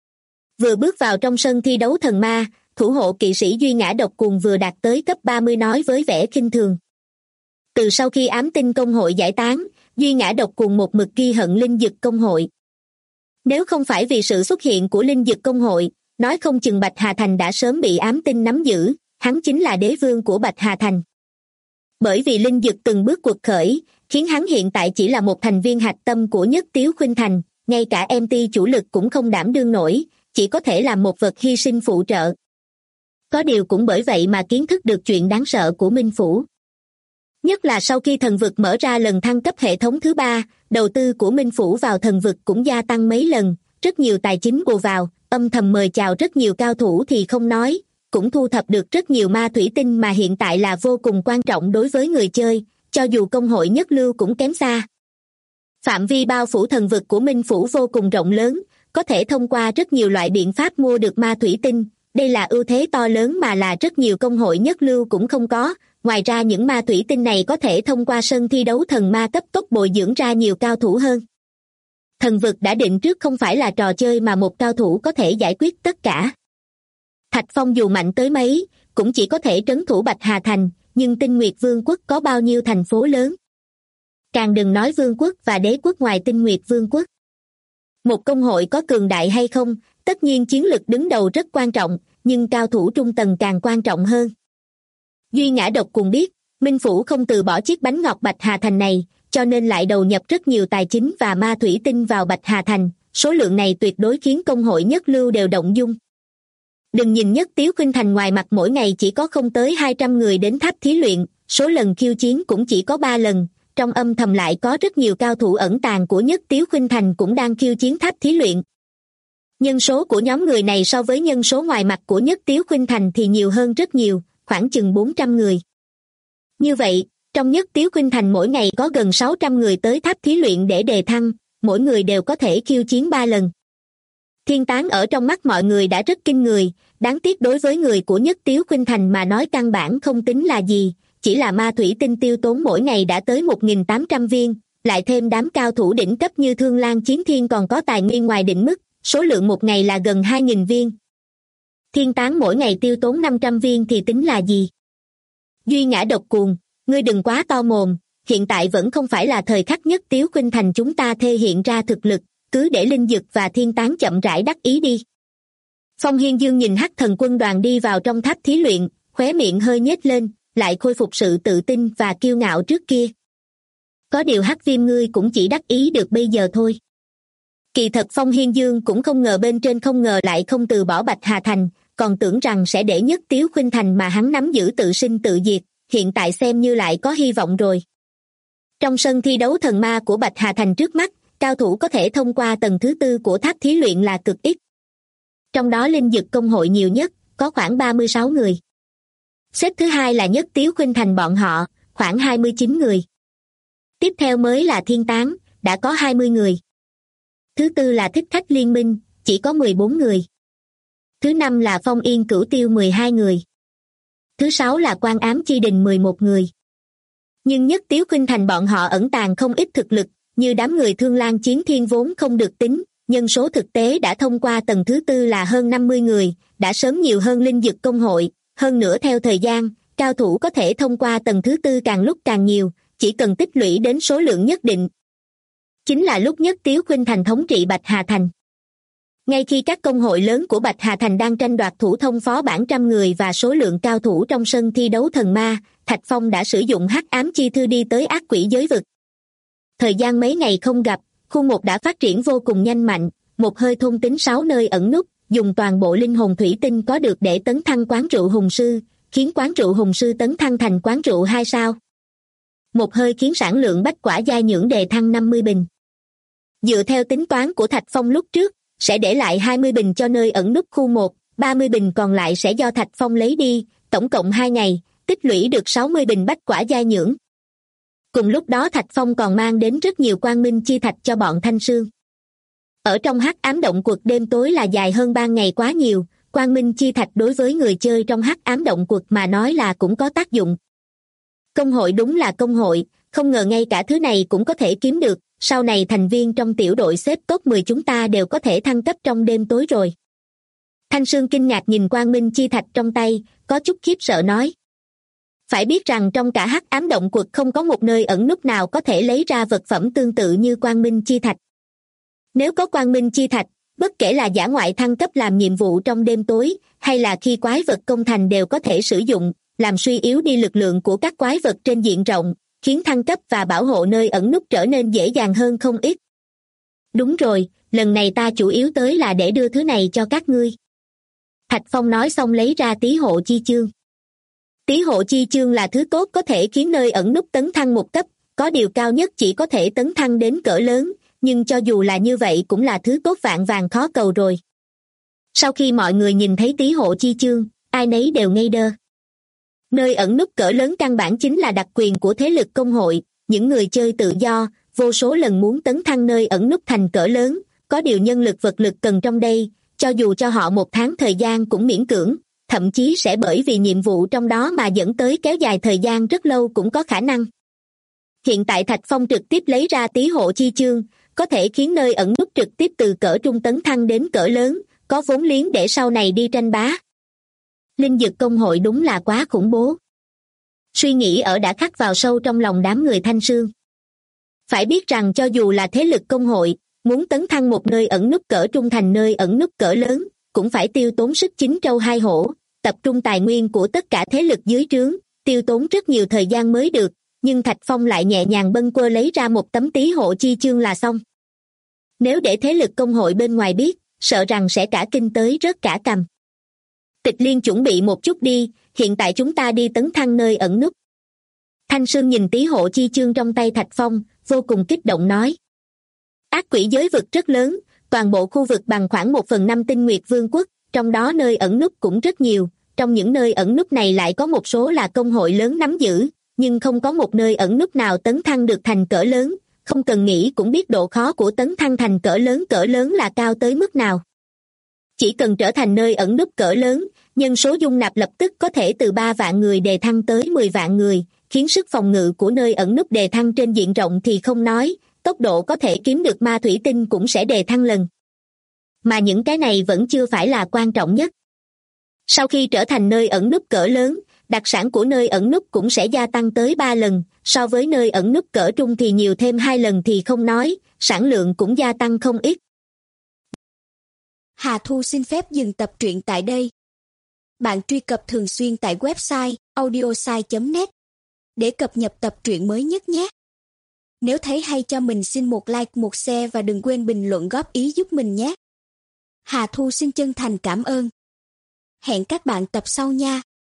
Vừa bước vào trong sân thi đấu thần ma, thủ hộ kỵ sĩ Duy Ngã Độc Cuồng vừa đạt tới cấp 30 nói với vẻ khinh thường. Từ sau khi ám tinh công hội giải tán, Duy Ngã Độc Cuồng một mực ghi hận Linh Dực công hội. Nếu không phải vì sự xuất hiện của Linh Dực công hội, nói không chừng Bạch Hà Thành đã sớm bị ám tinh nắm giữ, hắn chính là đế vương của Bạch Hà Thành. Bởi vì Linh Dực từng bước quật khởi, khiến hắn hiện tại chỉ là một thành viên hạch tâm của Nhất Tiếu Khuynh Thành, ngay cả MT chủ lực cũng không đảm đương nổi, chỉ có thể làm một vật hy sinh phụ trợ. Có điều cũng bởi vậy mà kiến thức được chuyện đáng sợ của Minh Phủ. Nhất là sau khi thần vực mở ra lần thăng cấp hệ thống thứ 3, đầu tư của Minh Phủ vào thần vực cũng gia tăng mấy lần, rất nhiều tài chính ùa vào, âm thầm mời chào rất nhiều cao thủ thì không nói, cũng thu thập được rất nhiều ma thủy tinh mà hiện tại là vô cùng quan trọng đối với người chơi, cho dù công hội nhất lưu cũng kém xa. Phạm vi bao phủ thần vực của Minh Phủ vô cùng rộng lớn, có thể thông qua rất nhiều loại biện pháp mua được ma thủy tinh, đây là ưu thế to lớn mà là rất nhiều công hội nhất lưu cũng không có. Ngoài ra những ma thủy tinh này có thể thông qua sân thi đấu thần ma cấp tốc bồi dưỡng ra nhiều cao thủ hơn. Thần vực đã định trước không phải là trò chơi mà một cao thủ có thể giải quyết tất cả. Thạch Phong dù mạnh tới mấy, cũng chỉ có thể trấn thủ Bạch Hà Thành, nhưng Tinh Nguyệt Vương quốc có bao nhiêu thành phố lớn. Càng đừng nói vương quốc và đế quốc ngoài Tinh Nguyệt Vương quốc. Một công hội có cường đại hay không, tất nhiên chiến lực đứng đầu rất quan trọng, nhưng cao thủ trung tầng càng quan trọng hơn. Duy Ngã Độc Cuồng biết, Minh Phủ không từ bỏ chiếc bánh ngọt Bạch Hà Thành này, cho nên lại đầu nhập rất nhiều tài chính và ma thủy tinh vào Bạch Hà Thành, số lượng này tuyệt đối khiến công hội nhất lưu đều động dung. Đừng nhìn Nhất Tiếu Khuynh Thành ngoài mặt mỗi ngày chỉ có không tới 200 người đến tháp thí luyện, số lần khiêu chiến cũng chỉ có 3 lần, trong âm thầm lại có rất nhiều cao thủ ẩn tàng của Nhất Tiếu Khuynh Thành cũng đang khiêu chiến tháp thí luyện. Nhân số của nhóm người này so với nhân số ngoài mặt của Nhất Tiếu Khuynh Thành thì nhiều hơn rất nhiều, khoảng chừng 400 người. Như vậy, trong Nhất Tiếu Khuynh Thành mỗi ngày có gần 600 người tới tháp thí luyện để đề thăng, mỗi người đều có thể khiêu chiến 3 lần. Thiên Tán ở trong mắt mọi người đã rất kinh người, đáng tiếc đối với người của Nhất Tiếu Khuynh Thành mà nói căn bản không tính là gì, chỉ là ma thủy tinh tiêu tốn mỗi ngày đã tới 1.800 viên, lại thêm đám cao thủ đỉnh cấp như Thương Lan Chiến Thiên còn có tài nguyên ngoài định mức, số lượng một ngày là gần 2.000 viên. Thiên Tán mỗi ngày tiêu tốn 500 viên thì tính là gì? Duy Ngã Độc Cuồng, ngươi đừng quá to mồm, hiện tại vẫn không phải là thời khắc Nhất Tiếu Khuynh Thành chúng ta thể hiện ra thực lực, cứ để Linh Dực và Thiên Tán chậm rãi đắc ý đi. Phong Hiên Dương nhìn Hắc Thần quân đoàn đi vào trong tháp thí luyện, khóe miệng hơi nhếch lên, lại khôi phục sự tự tin và kiêu ngạo trước kia. Có điều Hắc Viêm ngươi cũng chỉ đắc ý được bây giờ thôi. Kỳ thật Phong Hiên Dương cũng không ngờ bên trên không ngờ lại không từ bỏ Bạch Hà Thành, còn tưởng rằng sẽ để Nhất Tiếu Khuynh Thành mà hắn nắm giữ tự sinh tự diệt, hiện tại xem như lại có hy vọng rồi. Trong sân thi đấu thần ma của Bạch Hà Thành trước mắt, cao thủ có thể thông qua tầng thứ 4 của tháp thí luyện là cực ít. Trong đó Linh Dực công hội nhiều nhất, có khoảng 36 người. Xếp thứ hai là Nhất Tiếu Khuynh Thành bọn họ, khoảng 29 người. Tiếp theo mới là Thiên Tán, đã có 20 người. Thứ tư là Thích Khách Liên Minh, chỉ có 14 người. Thứ năm là Phong Yên Cửu Tiêu 12 người. Thứ sáu là Quan Ám Chi Đình 11 người. Nhưng Nhất Tiếu Khuynh Thành bọn họ ẩn tàng không ít thực lực, như đám người Thương Lan Chiến Thiên vốn không được tính, nhân số thực tế đã thông qua tầng thứ 4 là hơn 50 người, đã sớm nhiều hơn Linh Dực công hội, hơn nữa theo thời gian, cao thủ có thể thông qua tầng thứ tư càng lúc càng nhiều, chỉ cần tích lũy đến số lượng nhất định. Chính là lúc Nhất Tiếu Khuynh Thành thống trị Bạch Hà Thành. Ngay khi các công hội lớn của Bạch Hà Thành đang tranh đoạt thủ thông phó bản 100 người và số lượng cao thủ trong sân thi đấu thần ma, Thạch Phong đã sử dụng hắc ám chi thư đi tới ác quỷ giới vực. Thời gian mấy ngày không gặp, khu 1 đã phát triển vô cùng nhanh mạnh, một hơi thôn tính 6 nơi ẩn núp, dùng toàn bộ linh hồn thủy tinh có được để tấn thăng quán rượu hùng sư, khiến quán rượu hùng sư tấn thăng thành quán rượu 2 sao. Một hơi khiến sản lượng bách quả giai nhưỡng đề thăng 50 bình. Dựa theo tính toán của Thạch Phong lúc trước, sẽ để lại 20 bình cho nơi ẩn núp khu 1, 30 bình còn lại sẽ do Thạch Phong lấy đi, tổng cộng 2 ngày, tích lũy được 60 bình bách quả giai nhưỡng. Cùng lúc đó Thạch Phong còn mang đến rất nhiều quang minh chi thạch cho bọn Thanh Sương. Ở trong hắc ám động quật đêm tối là dài hơn ban ngày quá nhiều, quang minh chi thạch đối với người chơi trong hắc ám động quật mà nói là cũng có tác dụng. Công hội đúng là công hội, không ngờ ngay cả thứ này cũng có thể kiếm được, sau này thành viên trong tiểu đội xếp top 10 chúng ta đều có thể thăng cấp trong đêm tối rồi. Thanh Sương kinh ngạc nhìn quang minh chi thạch trong tay, có chút khiếp sợ nói. Phải biết rằng trong cả hắc ám động quật không có một nơi ẩn núp nào có thể lấy ra vật phẩm tương tự như quang minh chi thạch. Nếu có quang minh chi thạch, bất kể là dã ngoại thăng cấp làm nhiệm vụ trong đêm tối, hay là khi quái vật công thành đều có thể sử dụng, làm suy yếu đi lực lượng của các quái vật trên diện rộng, khiến thăng cấp và bảo hộ nơi ẩn núp trở nên dễ dàng hơn không ít. Đúng rồi, lần này ta chủ yếu tới là để đưa thứ này cho các ngươi. Thạch Phong nói xong lấy ra tí hộ chi chương. Tí hộ chi chương là thứ tốt có thể khiến nơi ẩn núp tấn thăng một cấp, có điều cao nhất chỉ có thể tấn thăng đến cỡ lớn, nhưng cho dù là như vậy cũng là thứ tốt vạn vàng khó cầu rồi. Sau khi mọi người nhìn thấy tí hộ chi chương, ai nấy đều ngây đơ. Nơi ẩn núp cỡ lớn căn bản chính là đặc quyền của thế lực công hội, những người chơi tự do, vô số lần muốn tấn thăng nơi ẩn núp thành cỡ lớn, có điều nhân lực vật lực cần trong đây, cho dù cho họ 1 tháng thời gian cũng miễn cưỡng, thậm chí sẽ bởi vì nhiệm vụ trong đó mà dẫn tới kéo dài thời gian rất lâu cũng có khả năng. Hiện tại Thạch Phong trực tiếp lấy ra tí hộ chi chương, có thể khiến nơi ẩn núp trực tiếp từ cỡ trung tấn thăng đến cỡ lớn, có vốn liếng để sau này đi tranh bá. Linh dực công hội đúng là quá khủng bố. Suy nghĩ ở đã khắc vào sâu trong lòng đám người Thanh Sương. Phải biết rằng cho dù là thế lực công hội, muốn tấn thăng một nơi ẩn núp cỡ trung thành nơi ẩn núp cỡ lớn, cũng phải tiêu tốn sức 9 trâu 2 hổ, tập trung tài nguyên của tất cả thế lực dưới trướng, tiêu tốn rất nhiều thời gian mới được, nhưng Thạch Phong lại nhẹ nhàng bâng quơ lấy ra một tấm tí hộ chi chương là xong. Nếu để thế lực công hội bên ngoài biết, sợ rằng sẽ cả kinh tới rớt cả cằm. Tịch Liên chuẩn bị một chút đi, hiện tại chúng ta đi tấn thăng nơi ẩn núp. Thanh Sương nhìn tí hộ chi chương trong tay Thạch Phong, vô cùng kích động nói. Ác quỷ giới vực rất lớn, toàn bộ khu vực bằng khoảng 1/5 Tinh Nguyệt Vương quốc, trong đó nơi ẩn núp cũng rất nhiều, trong những nơi ẩn núp này lại có một số là công hội lớn nắm giữ, nhưng không có một nơi ẩn núp nào tấn thăng được thành cỡ lớn, không cần nghĩ cũng biết độ khó của tấn thăng thành cỡ lớn là cao tới mức nào. Chỉ cần trở thành nơi ẩn núp cỡ lớn, nhân số dung nạp lập tức có thể từ 3 vạn người đề thăng tới 10 vạn người, khiến sức phòng ngự của nơi ẩn núp đề thăng trên diện rộng thì không nói, tốc độ có thể kiếm được ma thủy tinh cũng sẽ đề thăng lần. Mà những cái này vẫn chưa phải là quan trọng nhất. Sau khi trở thành nơi ẩn núp cỡ lớn, đặc sản của nơi ẩn núp cũng sẽ gia tăng tới 3 lần, so với nơi ẩn núp cỡ trung thì nhiều thêm 2 lần thì không nói, sản lượng cũng gia tăng không ít. Hà Thu xin phép dừng tập truyện tại đây. Bạn truy cập thường xuyên tại website audiosai.net để cập nhật tập truyện mới nhất nhé. Nếu thấy hay cho mình xin một like, một share và đừng quên bình luận góp ý giúp mình nhé. Hà Thu xin chân thành cảm ơn. Hẹn các bạn tập sau nha.